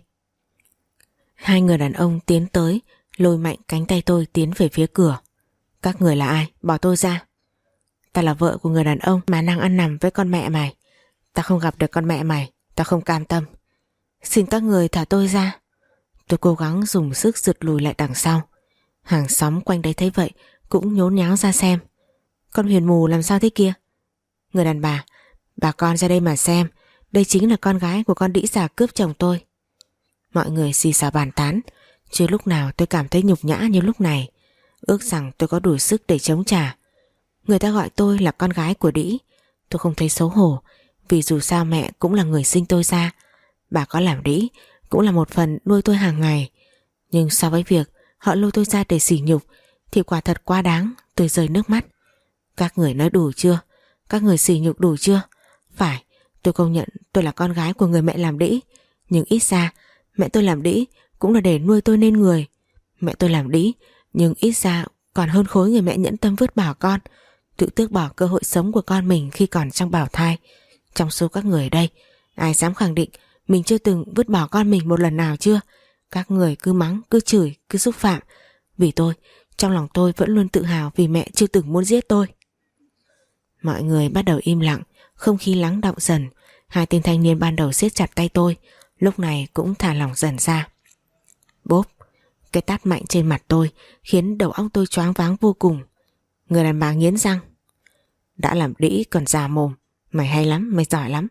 Hai người đàn ông tiến tới, lôi mạnh cánh tay tôi tiến về phía cửa. Các người là ai? Bỏ tôi ra. Ta là vợ của người đàn ông mà đang ăn nằm với con mẹ mày. Ta không gặp được con mẹ mày, ta không cam tâm. Xin các người thả tôi ra. Tôi cố gắng dùng sức giật lùi lại đằng sau. Hàng xóm quanh đấy thấy vậy cũng nhốn nháo ra xem. Con Huyền mù làm sao thế kia? Người đàn bà con ra đây mà xem. Đây chính là con gái của con đĩ già cướp chồng tôi. Mọi người xì xào bàn tán. Chưa lúc nào tôi cảm thấy nhục nhã như lúc này. Ước rằng tôi có đủ sức để chống trả. Người ta gọi tôi là con gái của đĩ. Tôi không thấy xấu hổ, vì dù sao mẹ cũng là người sinh tôi ra. Bà có làm đĩ cũng là một phần nuôi tôi hàng ngày. Nhưng so với việc họ lôi tôi ra để sỉ nhục thì quả thật quá đáng. Tôi rơi nước mắt. Các người nói đủ chưa? Các người sỉ nhục đủ chưa? Phải, tôi công nhận tôi là con gái của người mẹ làm đĩ. Nhưng ít ra mẹ tôi làm đĩ cũng là để nuôi tôi nên người. Mẹ tôi làm đĩ nhưng ít ra còn hơn khối người mẹ nhẫn tâm vứt bỏ con, tự tước bỏ cơ hội sống của con mình khi còn trong bào thai. Trong số các người đây, ai dám khẳng định mình chưa từng vứt bỏ con mình một lần nào chưa? Các người cứ mắng, cứ chửi, cứ xúc phạm. Vì tôi, trong lòng tôi vẫn luôn tự hào vì mẹ chưa từng muốn giết tôi. Mọi người bắt đầu im lặng, không khí lắng đọng dần. Hai tên thanh niên ban đầu siết chặt tay tôi, lúc này cũng thả lỏng dần ra. Bốp, cái tát mạnh trên mặt tôi khiến đầu óc tôi choáng váng vô cùng. Người đàn bà nghiến răng. Đã làm đĩ còn già mồm. Mày hay lắm, mày giỏi lắm.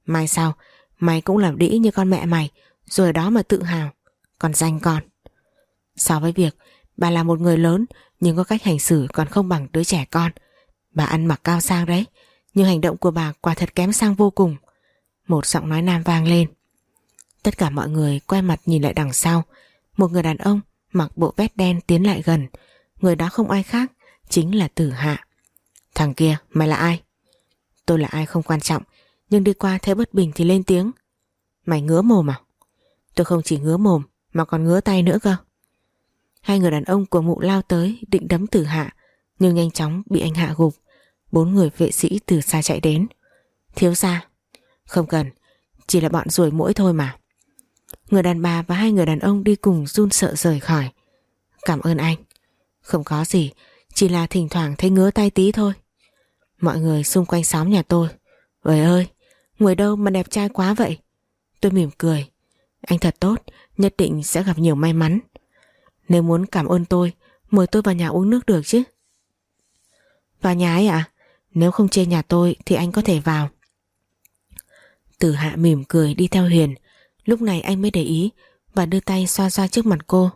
Mai sau mày cũng làm đĩ như con mẹ mày, rồi đó mà tự hào, còn danh con. So với việc bà là một người lớn nhưng có cách hành xử còn không bằng đứa trẻ con. Bà ăn mặc cao sang đấy, nhưng hành động của bà quả thật kém sang vô cùng. Một giọng nói nam vang lên. Tất cả mọi người quay mặt nhìn lại đằng sau. Một người đàn ông mặc bộ vest đen tiến lại gần. Người đó không ai khác, chính là Tử Hạ. Thằng kia, mày là ai? Tôi là ai không quan trọng, nhưng đi qua thấy bất bình thì lên tiếng. Mày ngứa mồm à? Tôi không chỉ ngứa mồm mà còn ngứa tay nữa cơ. Hai người đàn ông của mụ lao tới định đấm Tử Hạ, nhưng nhanh chóng bị anh hạ gục. 4 người vệ sĩ từ xa chạy đến. Thiếu gia. Không cần, chỉ là bọn ruồi muỗi thôi mà. Người đàn bà và hai người đàn ông đi cùng run sợ rời khỏi. Cảm ơn anh. Không có gì, chỉ là thỉnh thoảng thấy ngứa tay tí thôi. Mọi người xung quanh xóm nhà tôi. Trời ơi, người đâu mà đẹp trai quá vậy? Tôi mỉm cười. Anh thật tốt, nhất định sẽ gặp nhiều may mắn. Nếu muốn cảm ơn tôi, mời tôi vào nhà uống nước được chứ? Vào nhà ấy ạ? Nếu không chê nhà tôi thì anh có thể vào. Tử Hạ mỉm cười đi theo Huyền. Lúc này anh mới để ý và đưa tay xoa xoa trước mặt cô.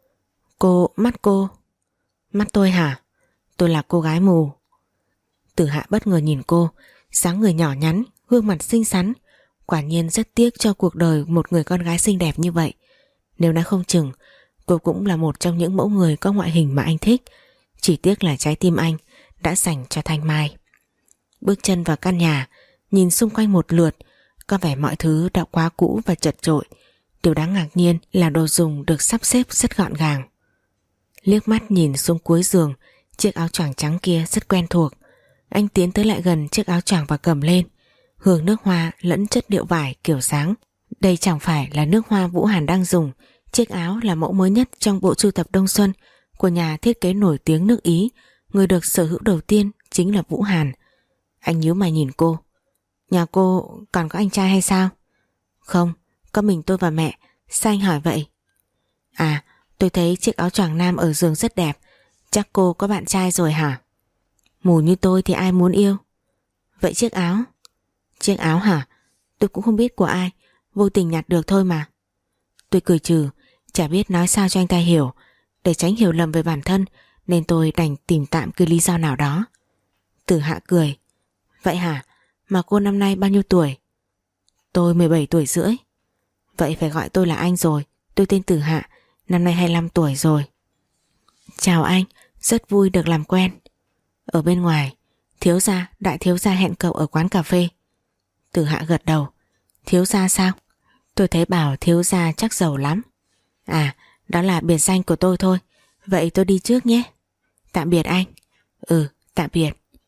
Cô. Mắt tôi hả? Tôi là cô gái mù. Tử Hạ bất ngờ nhìn cô, dáng người nhỏ nhắn, gương mặt xinh xắn. Quả nhiên rất tiếc cho cuộc đời một người con gái xinh đẹp như vậy. Nếu nói không chừng, cô cũng là một trong những mẫu người có ngoại hình mà anh thích. Chỉ tiếc là trái tim anh đã dành cho Thanh Mai. Bước chân vào căn nhà, nhìn xung quanh một lượt, có vẻ mọi thứ đã quá cũ và chật chội. Điều đáng ngạc nhiên là đồ dùng được sắp xếp rất gọn gàng. Liếc mắt nhìn xuống cuối giường, chiếc áo choàng trắng kia rất quen thuộc. Anh tiến tới lại gần chiếc áo choàng và cầm lên. Hương nước hoa lẫn chất liệu vải kiểu dáng. Đây chẳng phải là nước hoa Vũ Hàn đang dùng. Chiếc áo là mẫu mới nhất trong bộ sưu tập đông xuân của nhà thiết kế nổi tiếng nước Ý. Người được sở hữu đầu tiên chính là Vũ Hàn. Anh nhíu mày nhìn cô. Nhà cô còn có anh trai hay sao? Không, có mình tôi và mẹ. Sao anh hỏi vậy? À, tôi thấy chiếc áo choàng nam ở giường rất đẹp. Chắc cô có bạn trai rồi hả? Mù như tôi thì ai muốn yêu? Vậy chiếc áo? Chiếc áo hả? Tôi cũng không biết của ai, vô tình nhặt được thôi mà. Tôi cười trừ, chả biết nói sao cho anh ta hiểu. Để tránh hiểu lầm về bản thân nên tôi đành tìm tạm cái lý do nào đó. Tử Hạ cười. Vậy hả? Mà cô năm nay bao nhiêu tuổi? Tôi 17 tuổi rưỡi. Vậy phải gọi tôi là anh rồi. Tôi tên Tử Hạ, năm nay 25 tuổi rồi. Chào anh, rất vui được làm quen. Ở bên ngoài, thiếu gia, đại thiếu gia hẹn cậu ở quán cà phê. Tử Hạ gật đầu. Thiếu gia sao? Tôi thấy bảo thiếu gia chắc giàu lắm. À, đó là biệt danh của tôi thôi. Vậy tôi đi trước nhé. Tạm biệt anh. Ừ, tạm biệt.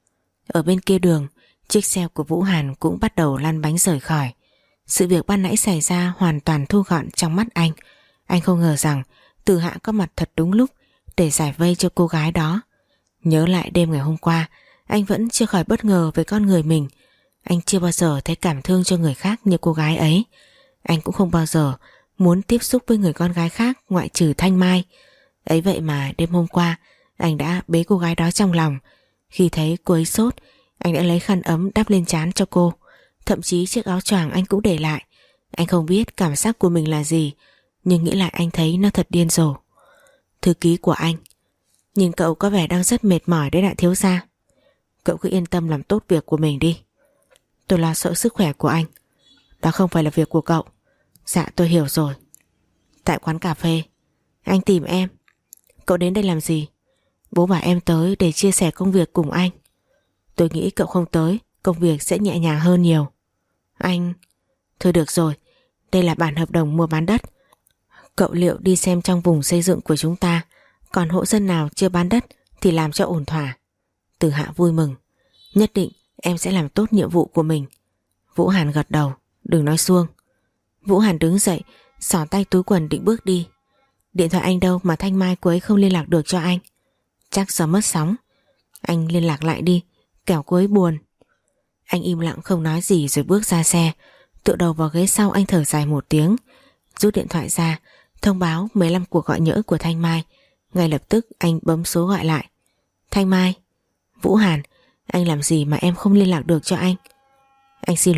Ở bên kia đường, chiếc xe của Vũ Hàn cũng bắt đầu lăn bánh rời khỏi. Sự việc ban nãy xảy ra hoàn toàn thu gọn trong mắt anh. Anh không ngờ rằng Tử Hạ có mặt thật đúng lúc để giải vây cho cô gái đó. Nhớ lại đêm ngày hôm qua, anh vẫn chưa khỏi bất ngờ với con người mình. Anh chưa bao giờ thấy cảm thương cho người khác như cô gái ấy. Anh cũng không bao giờ muốn tiếp xúc với người con gái khác ngoại trừ Thanh Mai. Ấy vậy mà đêm hôm qua anh đã bế cô gái đó trong lòng. Khi thấy cô ấy sốt, anh đã lấy khăn ấm đắp lên trán cho cô. Thậm chí chiếc áo choàng anh cũng để lại. Anh không biết cảm giác của mình là gì, nhưng nghĩ lại anh thấy nó thật điên rồ. Thư ký của anh. Nhìn cậu có vẻ đang rất mệt mỏi đấy đại thiếu gia. Cậu cứ yên tâm làm tốt việc của mình đi. Tôi lo sợ sức khỏe của anh. Đó không phải là việc của cậu. Dạ tôi hiểu rồi. Tại quán cà phê, anh tìm em. Cậu đến đây làm gì? Bố bảo em tới để chia sẻ công việc cùng anh. Tôi nghĩ cậu không tới, công việc sẽ nhẹ nhàng hơn nhiều. Anh... Thôi được rồi, đây là bản hợp đồng mua bán đất. Cậu liệu đi xem trong vùng xây dựng của chúng ta còn hộ dân nào chưa bán đất thì làm cho ổn thỏa. Tử Hạ vui mừng. Nhất định em sẽ làm tốt nhiệm vụ của mình. Vũ Hàn gật đầu. Đừng nói suông. Vũ Hàn đứng dậy, xỏ tay túi quần định bước đi. Điện thoại anh đâu mà Thanh Mai cô ấy không liên lạc được cho anh? Chắc do mất sóng. Anh liên lạc lại đi, kẻo cô ấy buồn. Anh im lặng không nói gì rồi bước ra xe. Tựa đầu vào ghế sau, anh thở dài một tiếng, rút điện thoại ra, thông báo 15 cuộc gọi nhỡ của Thanh Mai. Ngay lập tức anh bấm số gọi lại. Thanh Mai. Vũ Hàn, anh làm gì mà em không liên lạc được cho anh? Anh xin lỗi,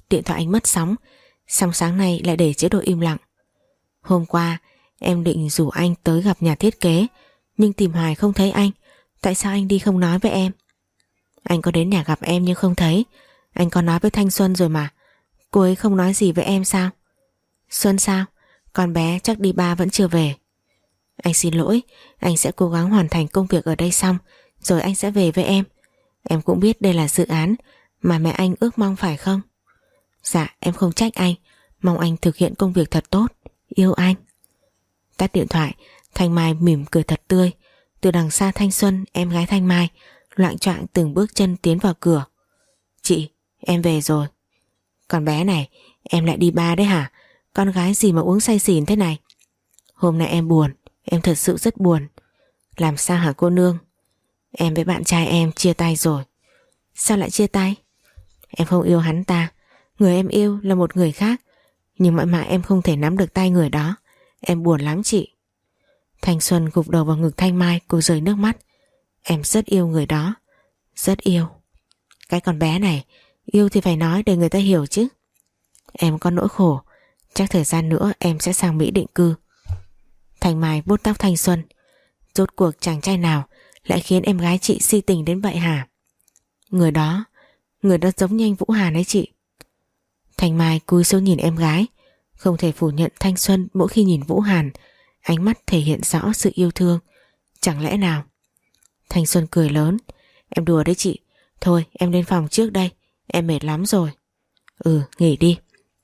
điện thoại anh mất sóng, xong sáng nay lại để chế độ im lặng. Hôm qua em định rủ anh tới gặp nhà thiết kế, nhưng tìm hoài không thấy anh. Tại sao anh đi không nói với em? Anh có đến nhà gặp em nhưng không thấy. Anh có nói với Thanh Xuân rồi mà. Cô ấy không nói gì với em sao? Xuân sao? Con bé chắc đi ba vẫn chưa về. Anh xin lỗi, anh sẽ cố gắng hoàn thành công việc ở đây xong, rồi anh sẽ về với em. Em cũng biết đây là dự án mà mẹ anh ước mong phải không? Dạ, em không trách anh. Mong anh thực hiện công việc thật tốt. Yêu anh. Tắt điện thoại, Thanh Mai mỉm cười thật tươi. Từ đằng xa Thanh Xuân, em gái Thanh Mai, loạng choạng từng bước chân tiến vào cửa. Chị, em về rồi. Con bé này, em lại đi ba đấy hả? Con gái gì mà uống say xỉn thế này? Hôm nay em buồn, em thật sự rất buồn. Làm sao hả cô nương? Em với bạn trai em chia tay rồi. Sao lại chia tay? Em không yêu hắn ta. Người em yêu là một người khác. Nhưng mãi mãi em không thể nắm được tay người đó. Em buồn lắm chị. Thanh Xuân gục đầu vào ngực Thanh Mai, cô rơi nước mắt. Em rất yêu người đó. Rất yêu. Cái con bé này, yêu thì phải nói để người ta hiểu chứ. Em có nỗi khổ. Chắc thời gian nữa em sẽ sang Mỹ định cư. Thanh Mai vuốt tóc Thanh Xuân. Rốt cuộc chàng trai nào lại khiến em gái chị si tình đến vậy hả? Người đó giống như anh Vũ Hàn ấy chị. Thanh Mai cúi xuống nhìn em gái. Không thể phủ nhận Thanh Xuân mỗi khi nhìn Vũ Hàn, ánh mắt thể hiện rõ sự yêu thương. Chẳng lẽ nào? Thanh Xuân cười lớn. Em đùa đấy chị. Thôi em lên phòng trước đây. Em mệt lắm rồi. Ừ, nghỉ đi.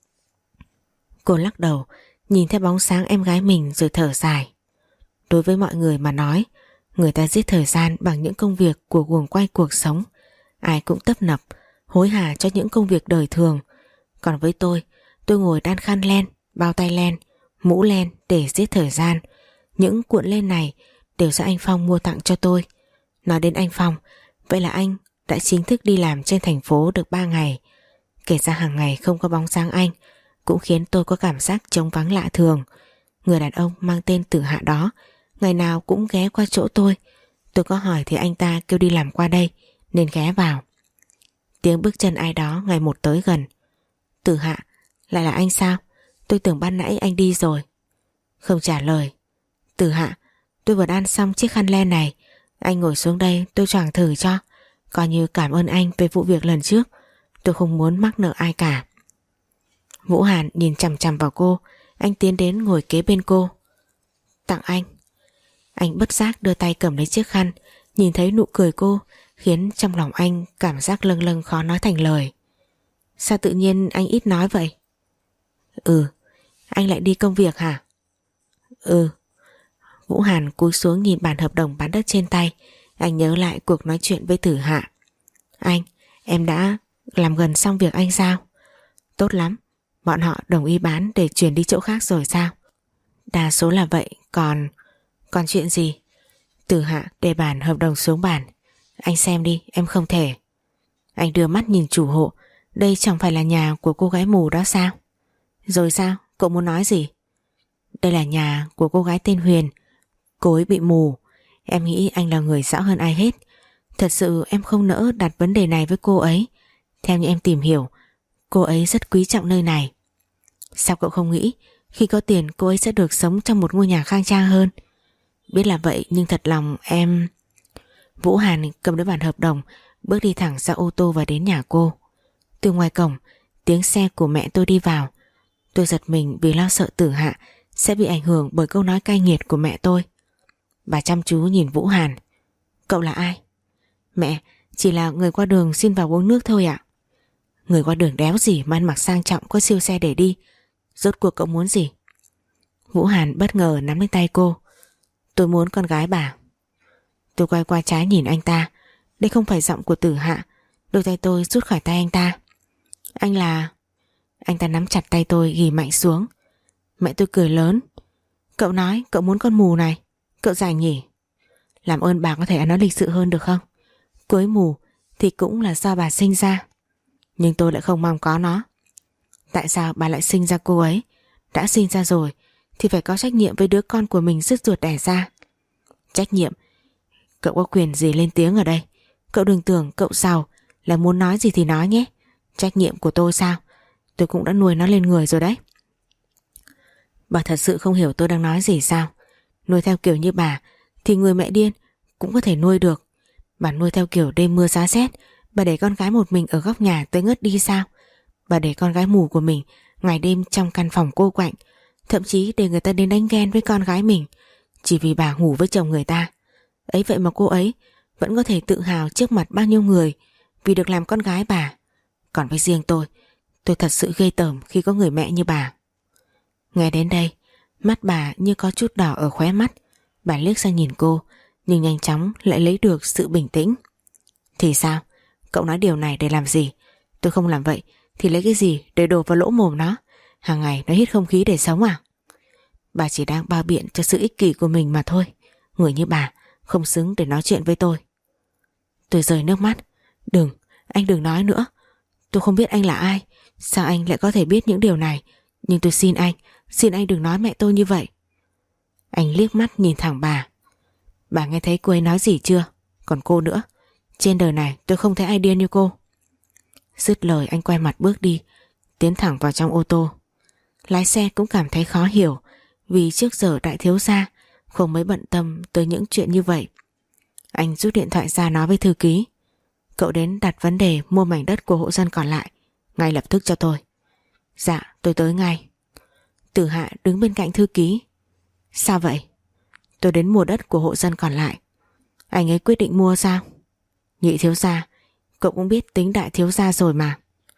Cô lắc đầu, nhìn theo bóng sáng em gái mình rồi thở dài. Đối với mọi người mà nói, người ta giết thời gian bằng những công việc của guồng quay cuộc sống. Ai cũng tấp nập, hối hả cho những công việc đời thường. Còn với tôi ngồi đan khăn len, bao tay len, mũ len để giết thời gian. Những cuộn len này đều do anh Phong mua tặng cho tôi. Nói đến anh Phong, vậy là anh đã chính thức đi làm trên thành phố được 3 ngày. Kể ra hàng ngày không có bóng dáng anh cũng khiến tôi có cảm giác trống vắng lạ thường. Người đàn ông mang tên Tử Hạ đó ngày nào cũng ghé qua chỗ tôi. Tôi có hỏi thì anh ta kêu đi làm qua đây nên ghé vào. Tiếng bước chân ai đó ngày một tới gần. Tử Hạ, lại là anh sao? Tôi tưởng ban nãy anh đi rồi. Không trả lời. Tử Hạ, tôi vừa đan xong chiếc khăn len này. Anh ngồi xuống đây tôi choàng thử cho. Coi như cảm ơn anh về vụ việc lần trước. Tôi không muốn mắc nợ ai cả. Vũ Hàn nhìn chằm chằm vào cô. Anh tiến đến ngồi kế bên cô. Tặng anh. Anh bất giác đưa tay cầm lấy chiếc khăn. Nhìn thấy nụ cười cô khiến trong lòng anh cảm giác lâng lâng khó nói thành lời. Sao tự nhiên anh ít nói vậy? Ừ. Anh lại đi công việc hả? Ừ. Vũ Hàn cúi xuống nhìn bản hợp đồng bán đất trên tay. Anh nhớ lại cuộc nói chuyện với Tử Hạ. Anh, em đã làm gần xong việc anh sao? Tốt lắm. Bọn họ đồng ý bán để chuyển đi chỗ khác rồi sao? Đa số là vậy. Còn chuyện gì? Tử Hạ để bản hợp đồng xuống bàn. Anh xem đi, em không thể. Anh đưa mắt nhìn chủ hộ. Đây chẳng phải là nhà của cô gái mù đó sao? Rồi sao? Cậu muốn nói gì? Đây là nhà của cô gái tên Huyền. Cô ấy bị mù. Em nghĩ anh là người rõ hơn ai hết. Thật sự em không nỡ đặt vấn đề này với cô ấy. Theo như em tìm hiểu, cô ấy rất quý trọng nơi này. Sao cậu không nghĩ khi có tiền cô ấy sẽ được sống trong một ngôi nhà khang trang hơn? Biết là vậy nhưng thật lòng em... Vũ Hàn cầm lấy bản hợp đồng, bước đi thẳng ra ô tô và đến nhà cô. Từ ngoài cổng, tiếng xe của mẹ tôi đi vào. Tôi giật mình vì lo sợ Tử Hạ sẽ bị ảnh hưởng bởi câu nói cay nghiệt của mẹ tôi. Bà chăm chú nhìn Vũ Hàn. Cậu là ai? Mẹ, chỉ là người qua đường xin vào uống nước thôi ạ. Người qua đường đéo gì mà ăn mặc sang trọng có siêu xe để đi. Rốt cuộc cậu muốn gì? Vũ Hàn bất ngờ nắm lấy tay cô. Tôi muốn con gái bà. Tôi quay qua trái nhìn anh ta. Đây không phải giọng của Tử Hạ. Đôi tay tôi rút khỏi tay anh ta. Anh là... Anh ta nắm chặt tay tôi ghì mạnh xuống. Mẹ tôi cười lớn. Cậu nói cậu muốn con mù này. Cậu rảnh nhỉ? Làm ơn bà có thể ăn nói lịch sự hơn được không? Cô ấy mù thì cũng là do bà sinh ra. Nhưng tôi lại không mong có nó. Tại sao bà lại sinh ra cô ấy? Đã sinh ra rồi thì phải có trách nhiệm với đứa con của mình rứt ruột đẻ ra. Trách nhiệm? Cậu có quyền gì lên tiếng ở đây? Cậu đừng tưởng cậu giàu là muốn nói gì thì nói nhé. Trách nhiệm của tôi sao? tôi cũng đã nuôi nó lên người rồi đấy. Bà thật sự không hiểu tôi đang nói gì sao? Nuôi theo kiểu như bà thì người mẹ điên cũng có thể nuôi được. Bà nuôi theo kiểu đêm mưa giá rét, bà để con gái một mình ở góc nhà tới ngất đi sao? Bà để con gái mù của mình ngày đêm trong căn phòng cô quạnh, thậm chí để người ta đến đánh ghen với con gái mình chỉ vì bà ngủ với chồng người ta. Ấy vậy mà cô ấy vẫn có thể tự hào trước mặt bao nhiêu người vì được làm con gái bà. Còn với riêng tôi thật sự ghê tởm khi có người mẹ như bà. Nghe đến đây, mắt bà như có chút đỏ ở khóe mắt. Bà liếc sang nhìn cô, nhưng nhanh chóng lại lấy được sự bình tĩnh. Thì sao? Cậu nói điều này để làm gì? Tôi không làm vậy thì lấy cái gì để đổ vào lỗ mồm nó? Hàng ngày nó hít không khí để sống à? Bà chỉ đang bao biện cho sự ích kỷ của mình mà thôi. Người như bà không xứng để nói chuyện với tôi. Tôi rơi nước mắt. Anh đừng nói nữa. Tôi không biết anh là ai. Sao anh lại có thể biết những điều này? Nhưng tôi xin anh đừng nói mẹ tôi như vậy. Anh liếc mắt nhìn thẳng bà. Bà nghe thấy cô ấy nói gì chưa? Còn cô nữa. Trên đời này tôi không thấy ai điên như cô. Dứt lời anh quay mặt bước đi, tiến thẳng vào trong ô tô. Lái xe cũng cảm thấy khó hiểu, vì trước giờ đại thiếu gia không mấy bận tâm tới những chuyện như vậy. Anh rút điện thoại ra nói với thư ký. Cậu đến đặt vấn đề mua mảnh đất của hộ dân còn lại ngay lập tức cho tôi. Dạ, tôi tới ngay. Tử Hạ đứng bên cạnh thư ký. Sao vậy? Tôi đến mua đất của hộ dân còn lại. Anh ấy quyết định mua sao? Nhị thiếu gia, cậu cũng biết tính đại thiếu gia rồi mà.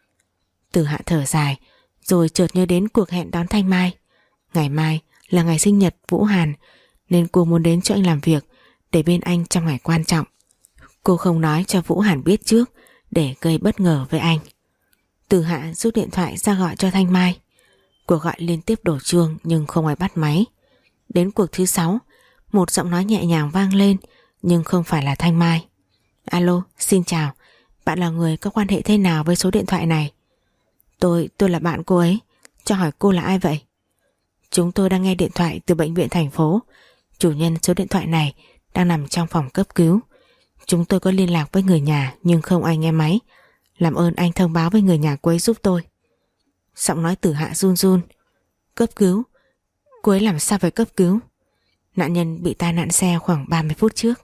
Tử Hạ thở dài, rồi chợt nhớ đến cuộc hẹn đón Thanh Mai. Ngày mai là ngày sinh nhật Vũ Hàn, nên cô muốn đến cho anh làm việc để bên anh trong ngày quan trọng. Cô không nói cho Vũ Hàn biết trước để gây bất ngờ với anh. Tử Hạ rút điện thoại ra gọi cho Thanh Mai. Cuộc gọi liên tiếp đổ chuông nhưng không ai bắt máy. Đến cuộc thứ 6, một giọng nói nhẹ nhàng vang lên, nhưng không phải là Thanh Mai. Alo, xin chào. Bạn là người có quan hệ thế nào với số điện thoại này? Tôi là bạn cô ấy. Cho hỏi cô là ai vậy? Chúng tôi đang nghe điện thoại từ bệnh viện thành phố. Chủ nhân số điện thoại này đang nằm trong phòng cấp cứu. Chúng tôi có liên lạc với người nhà nhưng không ai nghe máy. Làm ơn anh thông báo với người nhà cô ấy giúp tôi. Giọng nói Tử Hạ run run. Cấp cứu? Cô ấy làm sao phải cấp cứu? Nạn nhân bị tai nạn xe khoảng 30 phút trước.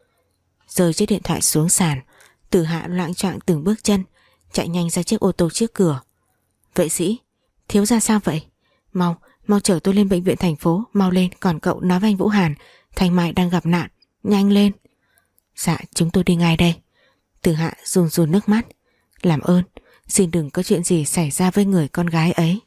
Rơi chiếc điện thoại xuống sàn, Tử Hạ loạng choạng từng bước chân, chạy nhanh ra chiếc ô tô trước cửa. Vệ sĩ, thiếu gia sao vậy? Mau chở tôi lên bệnh viện thành phố, mau lên. Còn cậu nói với anh Vũ Hàn, Thanh Mai đang gặp nạn, nhanh lên. Dạ, chúng tôi đi ngay đây. Tử Hạ run run nước mắt. Làm ơn, xin đừng có chuyện gì xảy ra với người con gái ấy.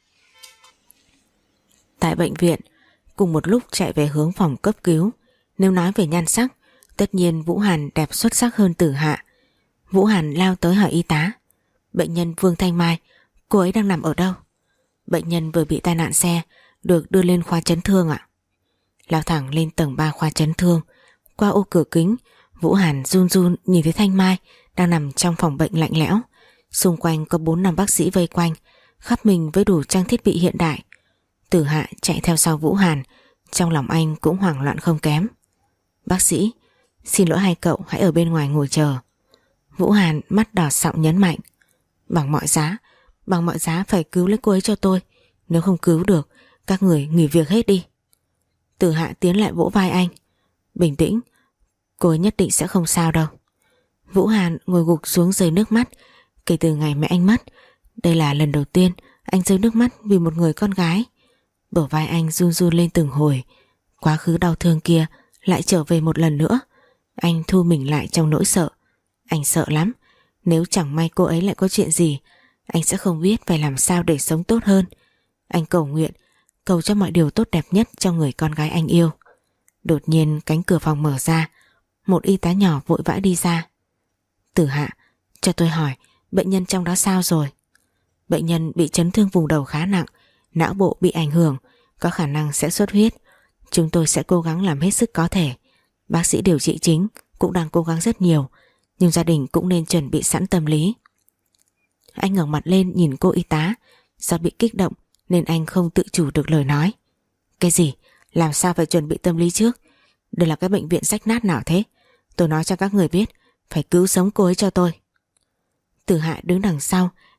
Tại bệnh viện, cùng một lúc chạy về hướng phòng cấp cứu. Nếu nói về nhan sắc, tất nhiên Vũ Hàn đẹp xuất sắc hơn Tử Hạ. Vũ Hàn lao tới hỏi y tá. Bệnh nhân Vương Thanh Mai, cô ấy đang nằm ở đâu? Bệnh nhân vừa bị tai nạn xe, được đưa lên khoa chấn thương ạ. Lao thẳng lên tầng 3 khoa chấn thương. Qua ô cửa kính, Vũ Hàn run run nhìn thấy Thanh Mai đang nằm trong phòng bệnh lạnh lẽo. Xung quanh có 4-5 bác sĩ vây quanh, khắp mình với đủ trang thiết bị hiện đại. Tử Hạ chạy theo sau Vũ Hàn, trong lòng anh cũng hoảng loạn không kém. Bác sĩ, xin lỗi hai cậu hãy ở bên ngoài ngồi chờ. Vũ Hàn mắt đỏ sọng nhấn mạnh. Bằng mọi giá phải cứu lấy cô ấy cho tôi. Nếu không cứu được, các người nghỉ việc hết đi. Tử Hạ tiến lại vỗ vai anh. Bình tĩnh, cô ấy nhất định sẽ không sao đâu. Vũ Hàn ngồi gục xuống rơi nước mắt. Kể từ ngày mẹ anh mất, đây là lần đầu tiên anh rơi nước mắt vì một người con gái. Bờ vai anh run run lên từng hồi. Quá khứ đau thương kia lại trở về một lần nữa. Anh thu mình lại trong nỗi sợ. Anh sợ lắm. Nếu chẳng may cô ấy lại có chuyện gì, anh sẽ không biết phải làm sao để sống tốt hơn. Anh cầu nguyện, cầu cho mọi điều tốt đẹp nhất cho người con gái anh yêu. Đột nhiên cánh cửa phòng mở ra. Một y tá nhỏ vội vã đi ra. Tử Hạ, cho tôi hỏi, bệnh nhân trong đó sao rồi? Bệnh nhân bị chấn thương vùng đầu khá nặng, não bộ bị ảnh hưởng, có khả năng sẽ xuất huyết. Chúng tôi sẽ cố gắng làm hết sức có thể. Bác sĩ điều trị chính cũng đang cố gắng rất nhiều, nhưng gia đình cũng nên chuẩn bị sẵn tâm lý. Anh ngẩng mặt lên nhìn cô y tá. Do bị kích động nên anh không tự chủ được lời nói. Cái gì? Làm sao phải chuẩn bị tâm lý trước? Đây là cái bệnh viện rách nát nào thế? Tôi nói cho các người biết, phải cứu sống cô ấy cho tôi. Tử Hạ đứng đằng sau,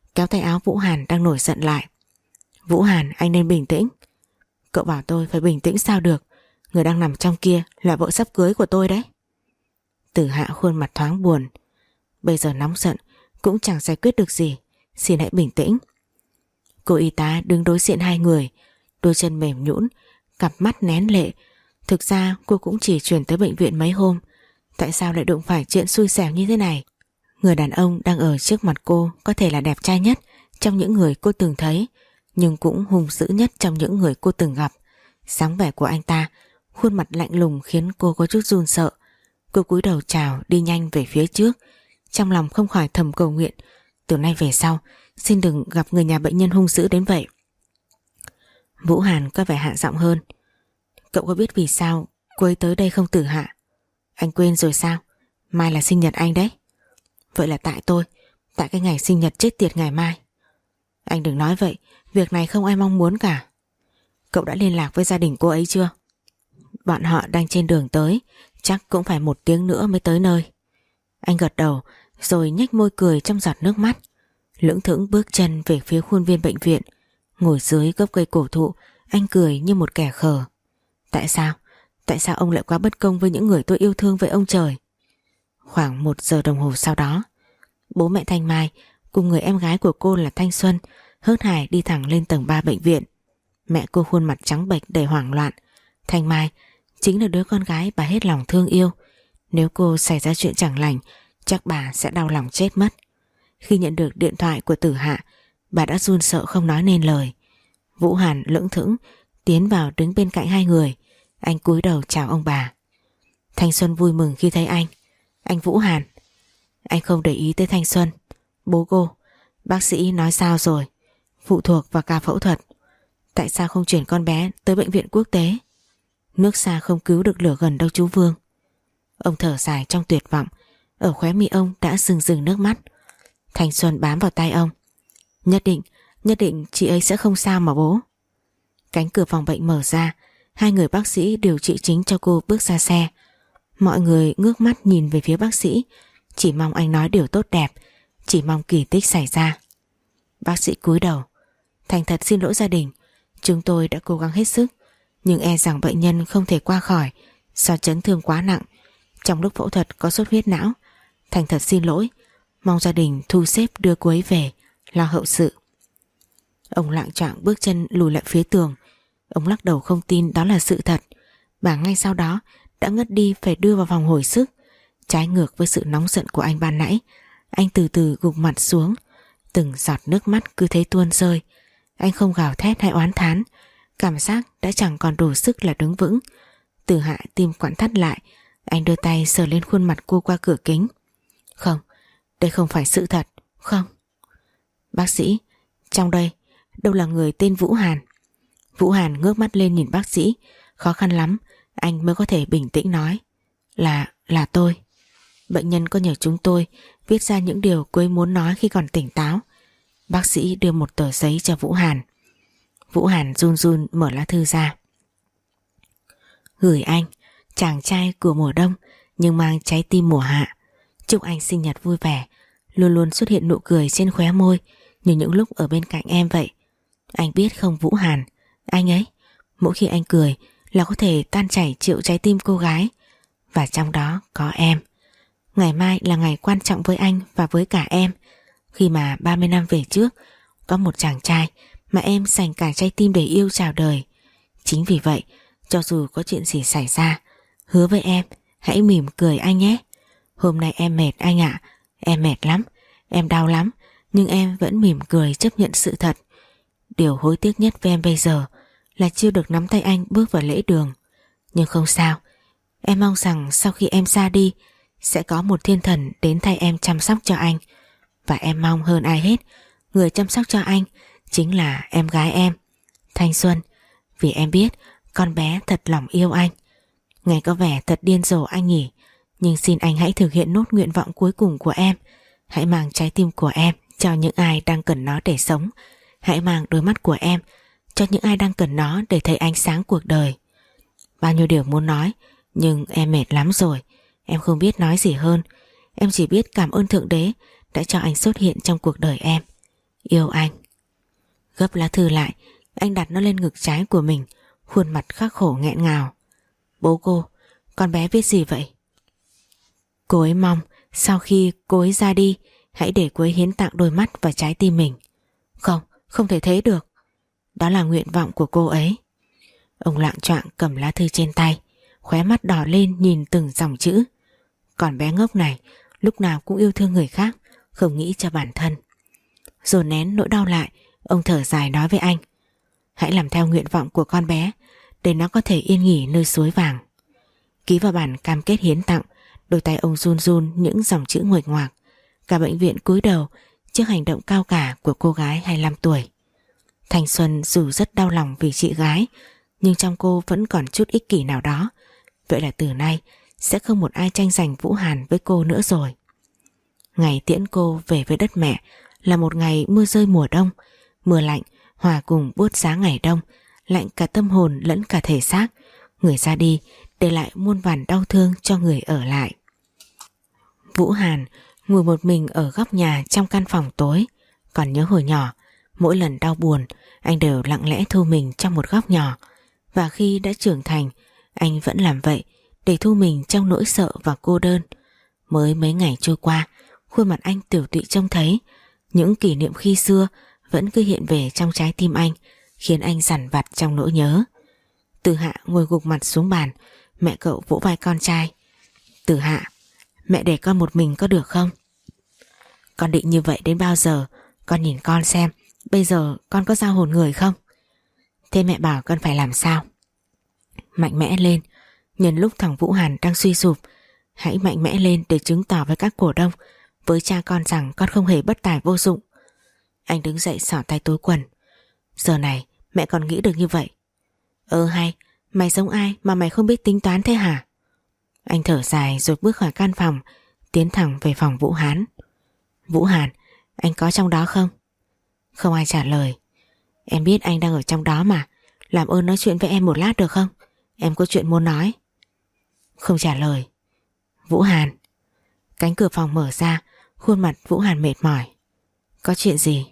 kéo tay áo Vũ Hàn đang nổi giận lại. Vũ Hàn, anh nên bình tĩnh. Cậu bảo tôi phải bình tĩnh sao được? Người đang nằm trong kia là vợ sắp cưới của tôi đấy. Tử Hạ khuôn mặt thoáng buồn. Bây giờ nóng giận cũng chẳng giải quyết được gì, xin hãy bình tĩnh. Cô y tá đứng đối diện hai người, đôi chân mềm nhũn, cặp mắt nén lệ. Thực ra cô cũng chỉ chuyển tới bệnh viện mấy hôm, tại sao lại đụng phải chuyện xui xẻo như thế này? Người đàn ông đang ở trước mặt cô có thể là đẹp trai nhất trong những người cô từng thấy, nhưng cũng hung dữ nhất trong những người cô từng gặp. Dáng vẻ của anh ta, khuôn mặt lạnh lùng khiến cô có chút run sợ. Cô cúi đầu chào đi nhanh về phía trước, trong lòng không khỏi thầm cầu nguyện, từ nay về sau xin đừng gặp người nhà bệnh nhân hung dữ đến vậy. Vũ Hàn có vẻ hạ giọng hơn. Cậu có biết vì sao cô ấy tới đây không, Tử Hạ? Anh quên rồi sao? Mai là sinh nhật anh đấy. Vậy là tại tôi, tại cái ngày sinh nhật chết tiệt ngày mai. Anh đừng nói vậy, việc này không ai mong muốn cả. Cậu đã liên lạc với gia đình cô ấy chưa? Bọn họ đang trên đường tới, chắc cũng phải 1 tiếng nữa mới tới nơi. Anh gật đầu rồi nhếch môi cười trong giọt nước mắt, lững thững bước chân về phía khuôn viên bệnh viện. Ngồi dưới gốc cây cổ thụ, anh cười như một kẻ khờ. Tại sao? Tại sao ông lại quá bất công với những người tôi yêu thương vậy ông trời? Khoảng 1 giờ đồng hồ sau đó, bố mẹ Thanh Mai cùng người em gái của cô là Thanh Xuân hớt hải đi thẳng lên tầng 3 bệnh viện. Mẹ cô khuôn mặt trắng bệch đầy hoảng loạn. Thanh Mai chính là đứa con gái bà hết lòng thương yêu. Nếu cô xảy ra chuyện chẳng lành, chắc bà sẽ đau lòng chết mất. Khi nhận được điện thoại của Tử Hạ, bà đã run sợ không nói nên lời. Vũ Hàn lững thững tiến vào đứng bên cạnh hai người. Anh cúi đầu chào ông bà. Thanh Xuân vui mừng khi thấy anh. Anh Vũ Hàn. Anh không để ý tới Thanh Xuân. Bố cô, bác sĩ nói sao rồi? Phụ thuộc vào ca phẫu thuật. Tại sao không chuyển con bé tới bệnh viện quốc tế? Nước xa không cứu được lửa gần đâu chú Vương. Ông thở dài trong tuyệt vọng. Ở khóe mi ông đã rưng rưng nước mắt. Thanh Xuân bám vào tay ông. Nhất định chị ấy sẽ không sao mà bố. Cánh cửa phòng bệnh mở ra, hai người bác sĩ điều trị chính cho cô bước ra xe. Mọi người ngước mắt nhìn về phía bác sĩ, chỉ mong anh nói điều tốt đẹp, chỉ mong kỳ tích xảy ra. Bác sĩ cúi đầu. Thành thật xin lỗi gia đình, chúng tôi đã cố gắng hết sức, nhưng e rằng bệnh nhân không thể qua khỏi do chấn thương quá nặng. Trong lúc phẫu thuật có xuất huyết não. Thành thật xin lỗi, mong gia đình thu xếp đưa cô ấy về, lo hậu sự. Ông loạng choạng bước chân lùi lại phía tường. Ông lắc đầu không tin đó là sự thật. Bà ngay sau đó đã ngất đi phải đưa vào phòng hồi sức. Trái ngược với sự nóng giận của anh ban nãy, anh từ từ gục mặt xuống. Từng giọt nước mắt cứ thế tuôn rơi. Anh không gào thét hay oán thán, cảm giác đã chẳng còn đủ sức là đứng vững. Tử Hạ tim quặn thắt lại. Anh đưa tay sờ lên khuôn mặt cô qua cửa kính. Không, đây không phải sự thật. Không. Bác sĩ, trong đây đâu là người tên Vũ Hàn? Vũ Hàn ngước mắt lên nhìn bác sĩ. Khó khăn lắm anh mới có thể bình tĩnh nói. Là tôi. Bệnh nhân có nhờ chúng tôi viết ra những điều cô ấy muốn nói khi còn tỉnh táo. Bác sĩ đưa một tờ giấy cho Vũ Hàn. Vũ Hàn run run mở lá thư ra. Gửi anh, chàng trai của mùa đông nhưng mang trái tim mùa hạ. Chúc anh sinh nhật vui vẻ, luôn luôn xuất hiện nụ cười trên khóe môi như những lúc ở bên cạnh em vậy. Anh biết không Vũ Hàn, anh ấy, mỗi khi anh cười là có thể tan chảy triệu trái tim cô gái, và trong đó có em. Ngày mai là ngày quan trọng với anh và với cả em, khi mà 30 năm về trước có một chàng trai mà em dành cả trái tim để yêu chào đời. Chính vì vậy, cho dù có chuyện gì xảy ra, hứa với em hãy mỉm cười anh nhé. Hôm nay em mệt anh ạ, em mệt lắm, em đau lắm, nhưng em vẫn mỉm cười chấp nhận sự thật. Điều hối tiếc nhất với em bây giờ là chưa được nắm tay anh bước vào lễ đường. Nhưng không sao, em mong rằng sau khi em ra đi sẽ có một thiên thần đến thay em chăm sóc cho anh. Và em mong hơn ai hết, người chăm sóc cho anh chính là em gái em, Thanh Xuân. Vì em biết con bé thật lòng yêu anh. Nghe có vẻ thật điên rồ anh nhỉ, nhưng xin anh hãy thực hiện nốt nguyện vọng cuối cùng của em. Hãy mang trái tim của em cho những ai đang cần nó để sống. Hãy mang đôi mắt của em cho những ai đang cần nó để thấy ánh sáng cuộc đời. Bao nhiêu điều muốn nói, nhưng em mệt lắm rồi. Em không biết nói gì hơn. Em chỉ biết cảm ơn Thượng Đế đã cho anh xuất hiện trong cuộc đời em. Yêu anh. Gấp lá thư lại, anh đặt nó lên ngực trái của mình, khuôn mặt khắc khổ nghẹn ngào. Bố cô, con bé viết gì vậy? Cô ấy mong sau khi cô ấy ra đi, hãy để cô ấy hiến tặng đôi mắt và trái tim mình. Không, không thể thế được. Đó là nguyện vọng của cô ấy. Ông loạng choạng cầm lá thư trên tay, khóe mắt đỏ lên nhìn từng dòng chữ. Còn bé ngốc này lúc nào cũng yêu thương người khác, không nghĩ cho bản thân. Dồn nén nỗi đau lại, ông thở dài nói với anh: hãy làm theo nguyện vọng của con bé, để nó có thể yên nghỉ nơi suối vàng. Ký vào bản cam kết hiến tặng, đôi tay ông run run những dòng chữ nguệch ngoạc. Cả bệnh viện cúi đầu trước hành động cao cả của cô gái 25 tuổi. Thanh Xuân dù rất đau lòng vì chị gái, nhưng trong cô vẫn còn chút ích kỷ nào đó. Vậy là từ nay sẽ không một ai tranh giành Vũ Hàn với cô nữa rồi. Ngày tiễn cô về với đất mẹ là một ngày mưa rơi mùa đông. Mưa lạnh hòa cùng buốt giá ngày đông, lạnh cả tâm hồn lẫn cả thể xác. Người ra đi để lại muôn vàn đau thương cho người ở lại. Vũ Hàn ngồi một mình ở góc nhà trong căn phòng tối. Còn nhớ hồi nhỏ, mỗi lần đau buồn anh đều lặng lẽ thu mình trong một góc nhỏ. Và khi đã trưởng thành, anh vẫn làm vậy, để thu mình trong nỗi sợ và cô đơn. Mới mấy ngày trôi qua, khuôn mặt anh tiểu tụy trông thấy. Những kỷ niệm khi xưa vẫn cứ hiện về trong trái tim anh, khiến anh dằn vặt trong nỗi nhớ. Từ Hạ ngồi gục mặt xuống bàn, mẹ cậu vỗ vai con trai. Từ Hạ, mẹ để con một mình có được không? Con định như vậy đến bao giờ? Con nhìn con xem, bây giờ con có ra hồn người không? Thế mẹ bảo con phải làm sao? Mạnh mẽ lên. Nhân lúc thằng Vũ Hàn đang suy sụp, hãy mạnh mẽ lên để chứng tỏ với các cổ đông, với cha con rằng con không hề bất tài vô dụng. Anh đứng dậy xỏ tay túi quần. Giờ này mẹ còn nghĩ được như vậy? Hay, mày giống ai mà mày không biết tính toán thế hả? Anh thở dài rồi bước khỏi căn phòng, tiến thẳng về phòng Vũ Hán. Vũ Hàn, anh có trong đó không? Không ai trả lời. Em biết anh đang ở trong đó mà, làm ơn nói chuyện với em một lát được không? Em có chuyện muốn nói. Không trả lời. Vũ Hàn. Cánh cửa phòng mở ra, khuôn mặt Vũ Hàn mệt mỏi. Có chuyện gì?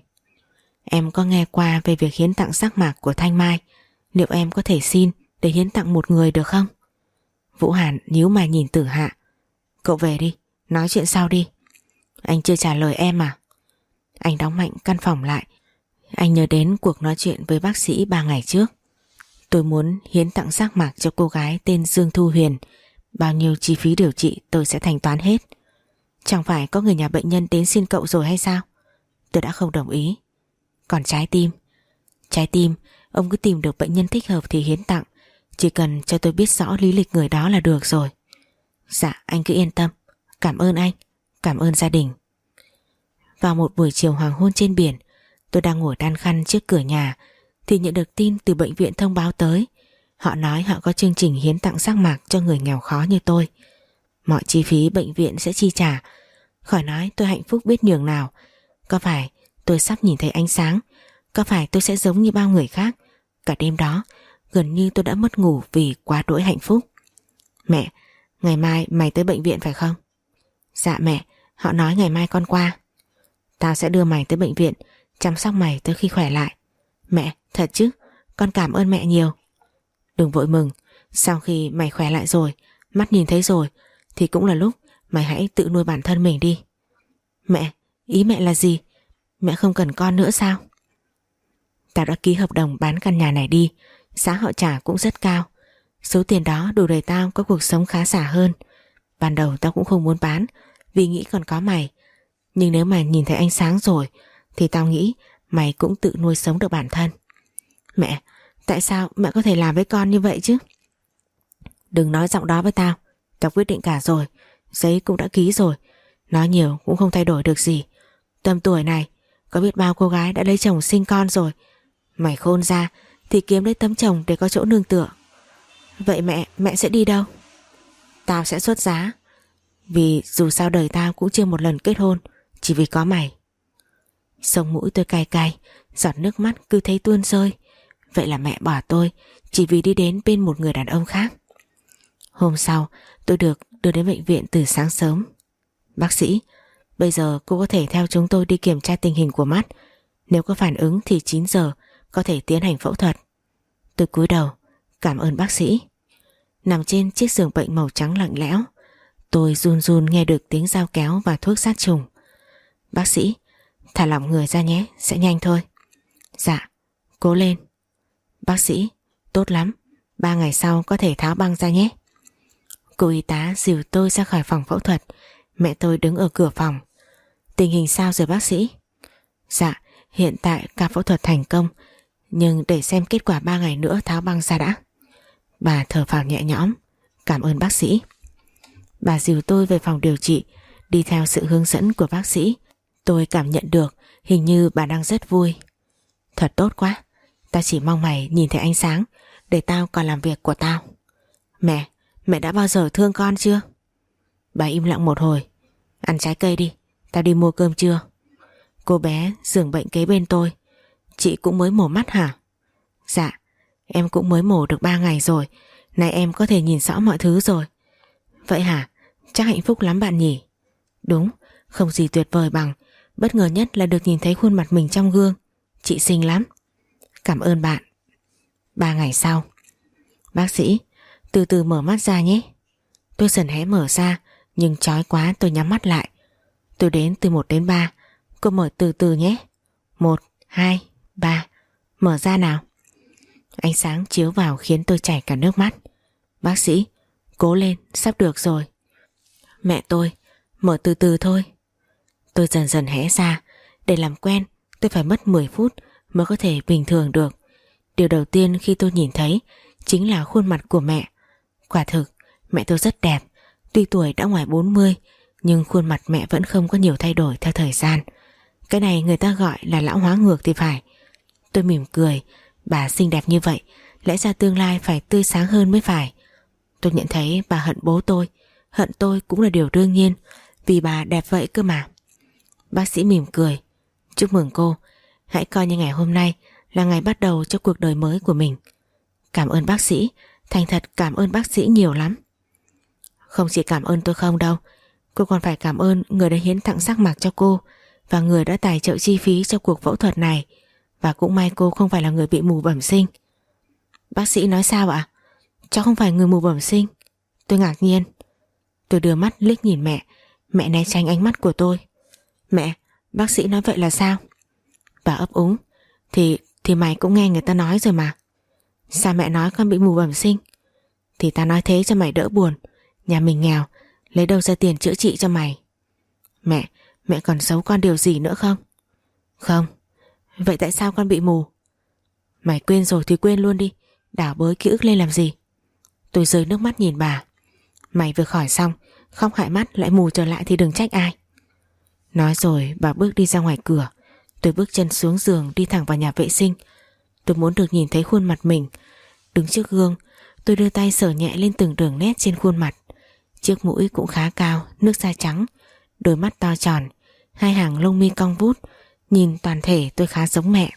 Em có nghe qua về việc hiến tặng giác mạc của Thanh Mai. Liệu em có thể xin để hiến tặng một người được không? Vũ Hàn nhíu mày nhìn Tử Hạ. Cậu về đi, nói chuyện sau đi. Anh chưa trả lời em à? Anh đóng mạnh căn phòng lại. Anh nhớ đến cuộc nói chuyện với bác sĩ 3 ngày trước. Tôi muốn hiến tặng giác mạc cho cô gái tên Dương Thu Huyền. Bao nhiêu chi phí điều trị tôi sẽ thanh toán hết. Chẳng phải có người nhà bệnh nhân đến xin cậu rồi hay sao? Tôi đã không đồng ý. Còn trái tim? Trái tim, ông cứ tìm được bệnh nhân thích hợp thì hiến tặng. Chỉ cần cho tôi biết rõ lý lịch người đó là được rồi. Dạ, anh cứ yên tâm. Cảm ơn anh. Cảm ơn gia đình. Vào một buổi chiều hoàng hôn trên biển, tôi đang ngồi đan khăn trước cửa nhà thì nhận được tin từ bệnh viện thông báo tới. Họ nói họ có chương trình hiến tặng giác mạc cho người nghèo khó như tôi. Mọi chi phí bệnh viện sẽ chi trả. Khỏi nói tôi hạnh phúc biết nhường nào. Có phải tôi sắp nhìn thấy ánh sáng? Có phải tôi sẽ giống như bao người khác? Cả đêm đó gần như tôi đã mất ngủ vì quá đỗi hạnh phúc. Mẹ, ngày mai mày tới bệnh viện phải không? Dạ mẹ, họ nói ngày mai con qua. Tao sẽ đưa mày tới bệnh viện, chăm sóc mày tới khi khỏe lại. Mẹ, thật chứ? Con cảm ơn mẹ nhiều. Đừng vội mừng, sau khi mày khỏe lại rồi, mắt nhìn thấy rồi, thì cũng là lúc mày hãy tự nuôi bản thân mình đi. Mẹ, ý mẹ là gì? Mẹ không cần con nữa sao? Tao đã ký hợp đồng bán căn nhà này đi, giá họ trả cũng rất cao. Số tiền đó đủ để tao có cuộc sống khá giả hơn. Ban đầu tao cũng không muốn bán vì nghĩ còn có mày. Nhưng nếu mà nhìn thấy ánh sáng rồi thì tao nghĩ mày cũng tự nuôi sống được bản thân. Mẹ, tại sao mẹ có thể làm với con như vậy chứ? Đừng nói giọng đó với tao. Tao quyết định cả rồi, giấy cũng đã ký rồi. Nói nhiều cũng không thay đổi được gì. Tầm tuổi này có biết bao cô gái đã lấy chồng sinh con rồi. Mày khôn ra thì kiếm lấy tấm chồng để có chỗ nương tựa. Vậy mẹ sẽ đi đâu? Tao sẽ xuất giá. Vì dù sao đời tao cũng chưa một lần kết hôn, chỉ vì có mày. Sống mũi tôi cay cay, giọt nước mắt cứ thấy tuôn rơi. Vậy là mẹ bỏ tôi chỉ vì đi đến bên một người đàn ông khác. Hôm sau tôi được đưa đến bệnh viện từ sáng sớm. Bác sĩ, bây giờ cô có thể theo chúng tôi đi kiểm tra tình hình của mắt. Nếu có phản ứng thì 9 giờ có thể tiến hành phẫu thuật. Tôi cúi đầu, cảm ơn bác sĩ. Nằm trên chiếc giường bệnh màu trắng lạnh lẽo, tôi run run nghe được tiếng dao kéo và thuốc sát trùng. Bác sĩ, thả lỏng người ra nhé, sẽ nhanh thôi. Dạ, cố lên. Bác sĩ, tốt lắm, 3 ngày sau có thể tháo băng ra nhé. Cô y tá dìu tôi ra khỏi phòng phẫu thuật. Mẹ tôi đứng ở cửa phòng. Tình hình sao rồi bác sĩ? Dạ, hiện tại ca phẫu thuật thành công, nhưng để xem kết quả 3 ngày nữa tháo băng ra đã. Bà thở phào nhẹ nhõm. Cảm ơn bác sĩ. Bà dìu tôi về phòng điều trị. Đi theo sự hướng dẫn của bác sĩ, tôi cảm nhận được hình như bà đang rất vui. Thật tốt quá. Tao chỉ mong mày nhìn thấy ánh sáng để tao còn làm việc của tao. Mẹ đã bao giờ thương con chưa? Bà im lặng một hồi. Ăn trái cây đi, tao đi mua cơm trưa. Cô bé giường bệnh kế bên tôi. Chị cũng mới mổ mắt hả? Dạ, em cũng mới mổ được 3 ngày rồi. Nay em có thể nhìn rõ mọi thứ rồi. Vậy hả? Chắc hạnh phúc lắm bạn nhỉ? Đúng, không gì tuyệt vời bằng. Bất ngờ nhất là được nhìn thấy khuôn mặt mình trong gương. Chị xinh lắm. Cảm ơn bạn. 3 ngày sau. Bác sĩ, từ từ mở mắt ra nhé. Tôi dần hé mở ra, nhưng chói quá tôi nhắm mắt lại. Tôi đếm từ 1 đến 3. Cô mở từ từ nhé. 1, 2, 3. Mở ra nào. Ánh sáng chiếu vào khiến tôi chảy cả nước mắt. Bác sĩ, cố lên, sắp được rồi. Mẹ tôi, mở từ từ thôi. Tôi dần dần hé ra. Để làm quen, tôi phải mất 10 phút mới có thể bình thường được. Điều đầu tiên khi tôi nhìn thấy chính là khuôn mặt của mẹ. Quả thực, mẹ tôi rất đẹp. Tuy tuổi đã ngoài 40, nhưng khuôn mặt mẹ vẫn không có nhiều thay đổi theo thời gian. Cái này người ta gọi là lão hóa ngược thì phải. Tôi mỉm cười. Bà xinh đẹp như vậy, lẽ ra tương lai phải tươi sáng hơn mới phải. Tôi nhận thấy bà hận bố tôi. Hận tôi cũng là điều đương nhiên, vì bà đẹp vậy cơ mà. Bác sĩ mỉm cười. Chúc mừng cô. Hãy coi như ngày hôm nay là ngày bắt đầu cho cuộc đời mới của mình. Cảm ơn bác sĩ. Thành thật cảm ơn bác sĩ nhiều lắm. Không chỉ cảm ơn tôi không đâu. Cô còn phải cảm ơn người đã hiến tặng giác mạc cho cô và người đã tài trợ chi phí cho cuộc phẫu thuật này. Và cũng may cô không phải là người bị mù bẩm sinh. Bác sĩ nói sao ạ? Cháu không phải người mù bẩm sinh. Tôi ngạc nhiên. Tôi đưa mắt liếc nhìn mẹ. Mẹ né tránh ánh mắt của tôi. Mẹ, bác sĩ nói vậy là sao? Bà ấp úng. Thì mày cũng nghe người ta nói rồi mà. Sao mẹ nói con bị mù bẩm sinh? Thì ta nói thế cho mày đỡ buồn. Nhà mình nghèo, lấy đâu ra tiền chữa trị cho mày? Mẹ còn giấu con điều gì nữa không? Không. Vậy tại sao con bị mù? Mày quên rồi thì quên luôn đi. Đảo bới ký ức lên làm gì? Tôi rơi nước mắt nhìn bà. Mày vừa khỏi xong, khóc hại mắt lại mù trở lại thì đừng trách ai. Nói rồi bà bước đi ra ngoài cửa. Tôi bước chân xuống giường đi thẳng vào nhà vệ sinh. Tôi muốn được nhìn thấy khuôn mặt mình. Đứng trước gương, tôi đưa tay sờ nhẹ lên từng đường nét trên khuôn mặt. Chiếc mũi cũng khá cao, nước da trắng, đôi mắt to tròn, 2 hàng lông mi cong vút. Nhìn toàn thể tôi khá giống mẹ.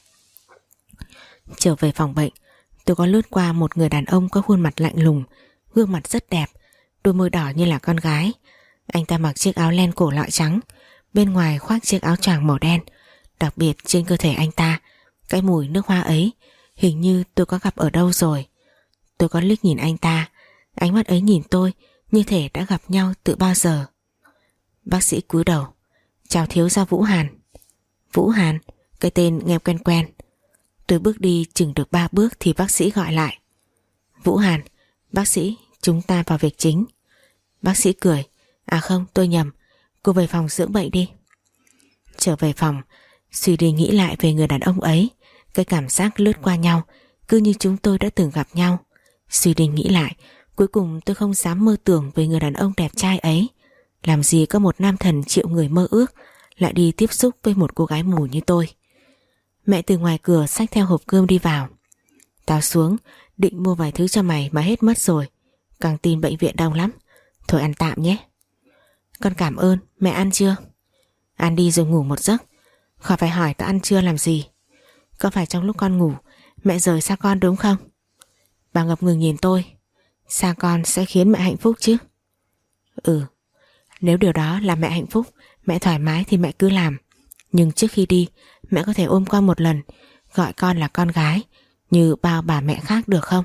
Trở về phòng bệnh, tôi có lướt qua một người đàn ông có khuôn mặt lạnh lùng, gương mặt rất đẹp, đôi môi đỏ như là con gái. Anh ta mặc chiếc áo len cổ lọi trắng, bên ngoài khoác chiếc áo choàng màu đen. Đặc biệt trên cơ thể anh ta, cái mùi nước hoa ấy hình như tôi có gặp ở đâu rồi. Tôi có liếc nhìn anh ta, ánh mắt ấy nhìn tôi như thể đã gặp nhau từ bao giờ. Bác sĩ cúi đầu. Chào thiếu gia Vũ Hàn. Vũ Hàn, cái tên nghe quen quen. Tôi bước đi chừng được 3 bước thì bác sĩ gọi lại. Vũ Hàn, bác sĩ, chúng ta vào việc chính. Bác sĩ cười. À không, tôi nhầm. Cô về phòng dưỡng bệnh đi. Trở về phòng, suy đi nghĩ lại về người đàn ông ấy. Cái cảm giác lướt qua nhau, cứ như chúng tôi đã từng gặp nhau. Suy đi nghĩ lại, cuối cùng tôi không dám mơ tưởng về người đàn ông đẹp trai ấy. Làm gì có một nam thần triệu người mơ ước lại đi tiếp xúc với một cô gái mù như tôi. Mẹ từ ngoài cửa xách theo hộp cơm đi vào. Tao xuống, định mua vài thứ cho mày mà hết mất rồi. Căng tin bệnh viện đông lắm. Thôi ăn tạm nhé. Con cảm ơn, mẹ ăn chưa? Ăn đi rồi ngủ một giấc. Khỏi phải hỏi tao ăn chưa làm gì. Có phải trong lúc con ngủ mẹ rời xa con đúng không? Bà ngập ngừng nhìn tôi. Xa con sẽ khiến mẹ hạnh phúc chứ? Ừ. Nếu điều đó làm mẹ hạnh phúc, mẹ thoải mái thì mẹ cứ làm. Nhưng trước khi đi, mẹ có thể ôm con một lần, gọi con là con gái như bao bà mẹ khác được không?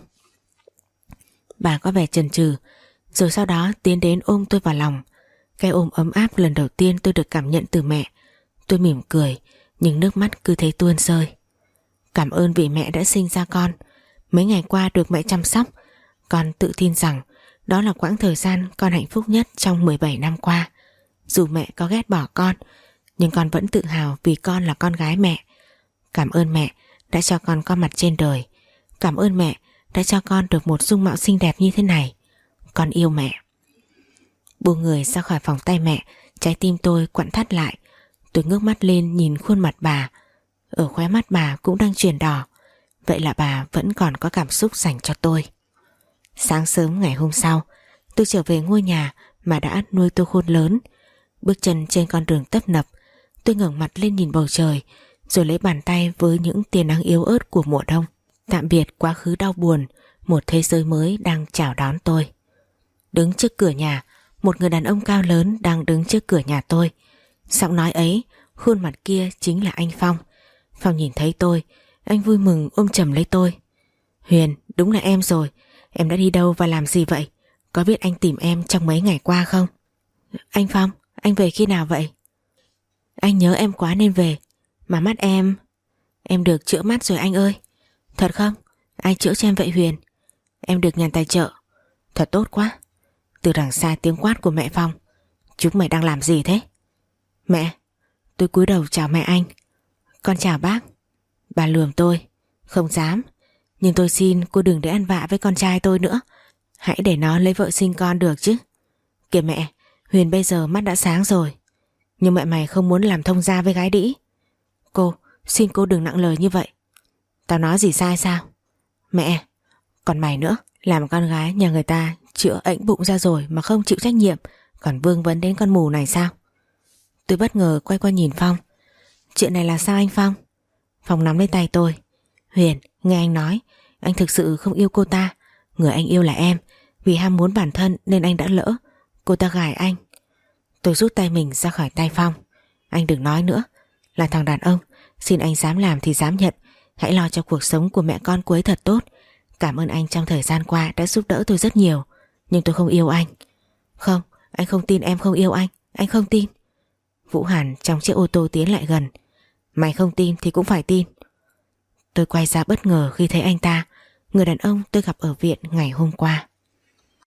Bà có vẻ chần chừ, rồi sau đó tiến đến ôm tôi vào lòng. Cái ôm ấm áp lần đầu tiên tôi được cảm nhận từ mẹ. Tôi mỉm cười, nhưng nước mắt cứ thế tuôn rơi. Cảm ơn vì mẹ đã sinh ra con. Mấy ngày qua được mẹ chăm sóc, con tự tin rằng đó là quãng thời gian con hạnh phúc nhất trong 17 năm qua. Dù mẹ có ghét bỏ con, nhưng con vẫn tự hào vì con là con gái mẹ. Cảm ơn mẹ đã cho con có mặt trên đời. Cảm ơn mẹ đã cho con được một dung mạo xinh đẹp như thế này. Con yêu mẹ. Buông người ra khỏi vòng tay mẹ, trái tim tôi quặn thắt lại. Tôi ngước mắt lên nhìn khuôn mặt bà. Ở khóe mắt bà cũng đang chuyển đỏ. Vậy là bà vẫn còn có cảm xúc dành cho tôi. Sáng sớm ngày hôm sau, tôi trở về ngôi nhà mà đã nuôi tôi khôn lớn. Bước chân trên con đường tấp nập, tôi ngẩng mặt lên nhìn bầu trời, rồi lấy bàn tay với những tia nắng yếu ớt của mùa đông. Tạm biệt quá khứ đau buồn, một thế giới mới đang chào đón tôi. Đứng trước cửa nhà, một người đàn ông cao lớn đang đứng trước cửa nhà tôi. Giọng nói ấy, khuôn mặt kia chính là anh Phong. Phong nhìn thấy tôi, anh vui mừng ôm chầm lấy tôi. Huyền, đúng là em rồi. Em đã đi đâu và làm gì vậy? Có biết anh tìm em trong mấy ngày qua không? Anh Phong, anh về khi nào vậy? Anh nhớ em quá nên về. Mà mắt em được chữa mắt rồi anh ơi. Thật không? Ai chữa cho em vậy Huyền? Em được nhà tài trợ. Thật tốt quá. Từ đằng xa tiếng quát của mẹ Phong. Chúng mày đang làm gì thế? Mẹ. Tôi cúi đầu chào mẹ anh. Con chào bác. Bà lườm tôi. Không dám. Nhưng tôi xin cô đừng để ăn vạ với con trai tôi nữa. Hãy để nó lấy vợ sinh con được chứ. Kìa mẹ, Huyền bây giờ mắt đã sáng rồi. Nhưng mẹ mày không muốn làm thông gia với gái đĩ. Cô, xin cô đừng nặng lời như vậy. Tao nói gì sai sao? Mẹ, còn mày nữa, làm con gái nhà người ta chữa ệnh bụng ra rồi mà không chịu trách nhiệm, còn vương vấn đến con mù này sao? Tôi bất ngờ quay qua nhìn Phong. Chuyện này là sao anh Phong? Phong nắm lấy tay tôi. Huyền, nghe anh nói, anh thực sự không yêu cô ta. Người anh yêu là em. Vì ham muốn bản thân nên anh đã lỡ. Cô ta gài anh. Tôi rút tay mình ra khỏi tay Phong. Anh đừng nói nữa. Là thằng đàn ông, xin anh dám làm thì dám nhận. Hãy lo cho cuộc sống của mẹ con cô ấy thật tốt. Cảm ơn anh trong thời gian qua đã giúp đỡ tôi rất nhiều. Nhưng tôi không yêu anh. Không, anh không tin em không yêu anh. Anh không tin. Vũ Hàn trong chiếc ô tô tiến lại gần. Mày không tin thì cũng phải tin. Tôi quay ra bất ngờ khi thấy anh ta, người đàn ông tôi gặp ở viện ngày hôm qua.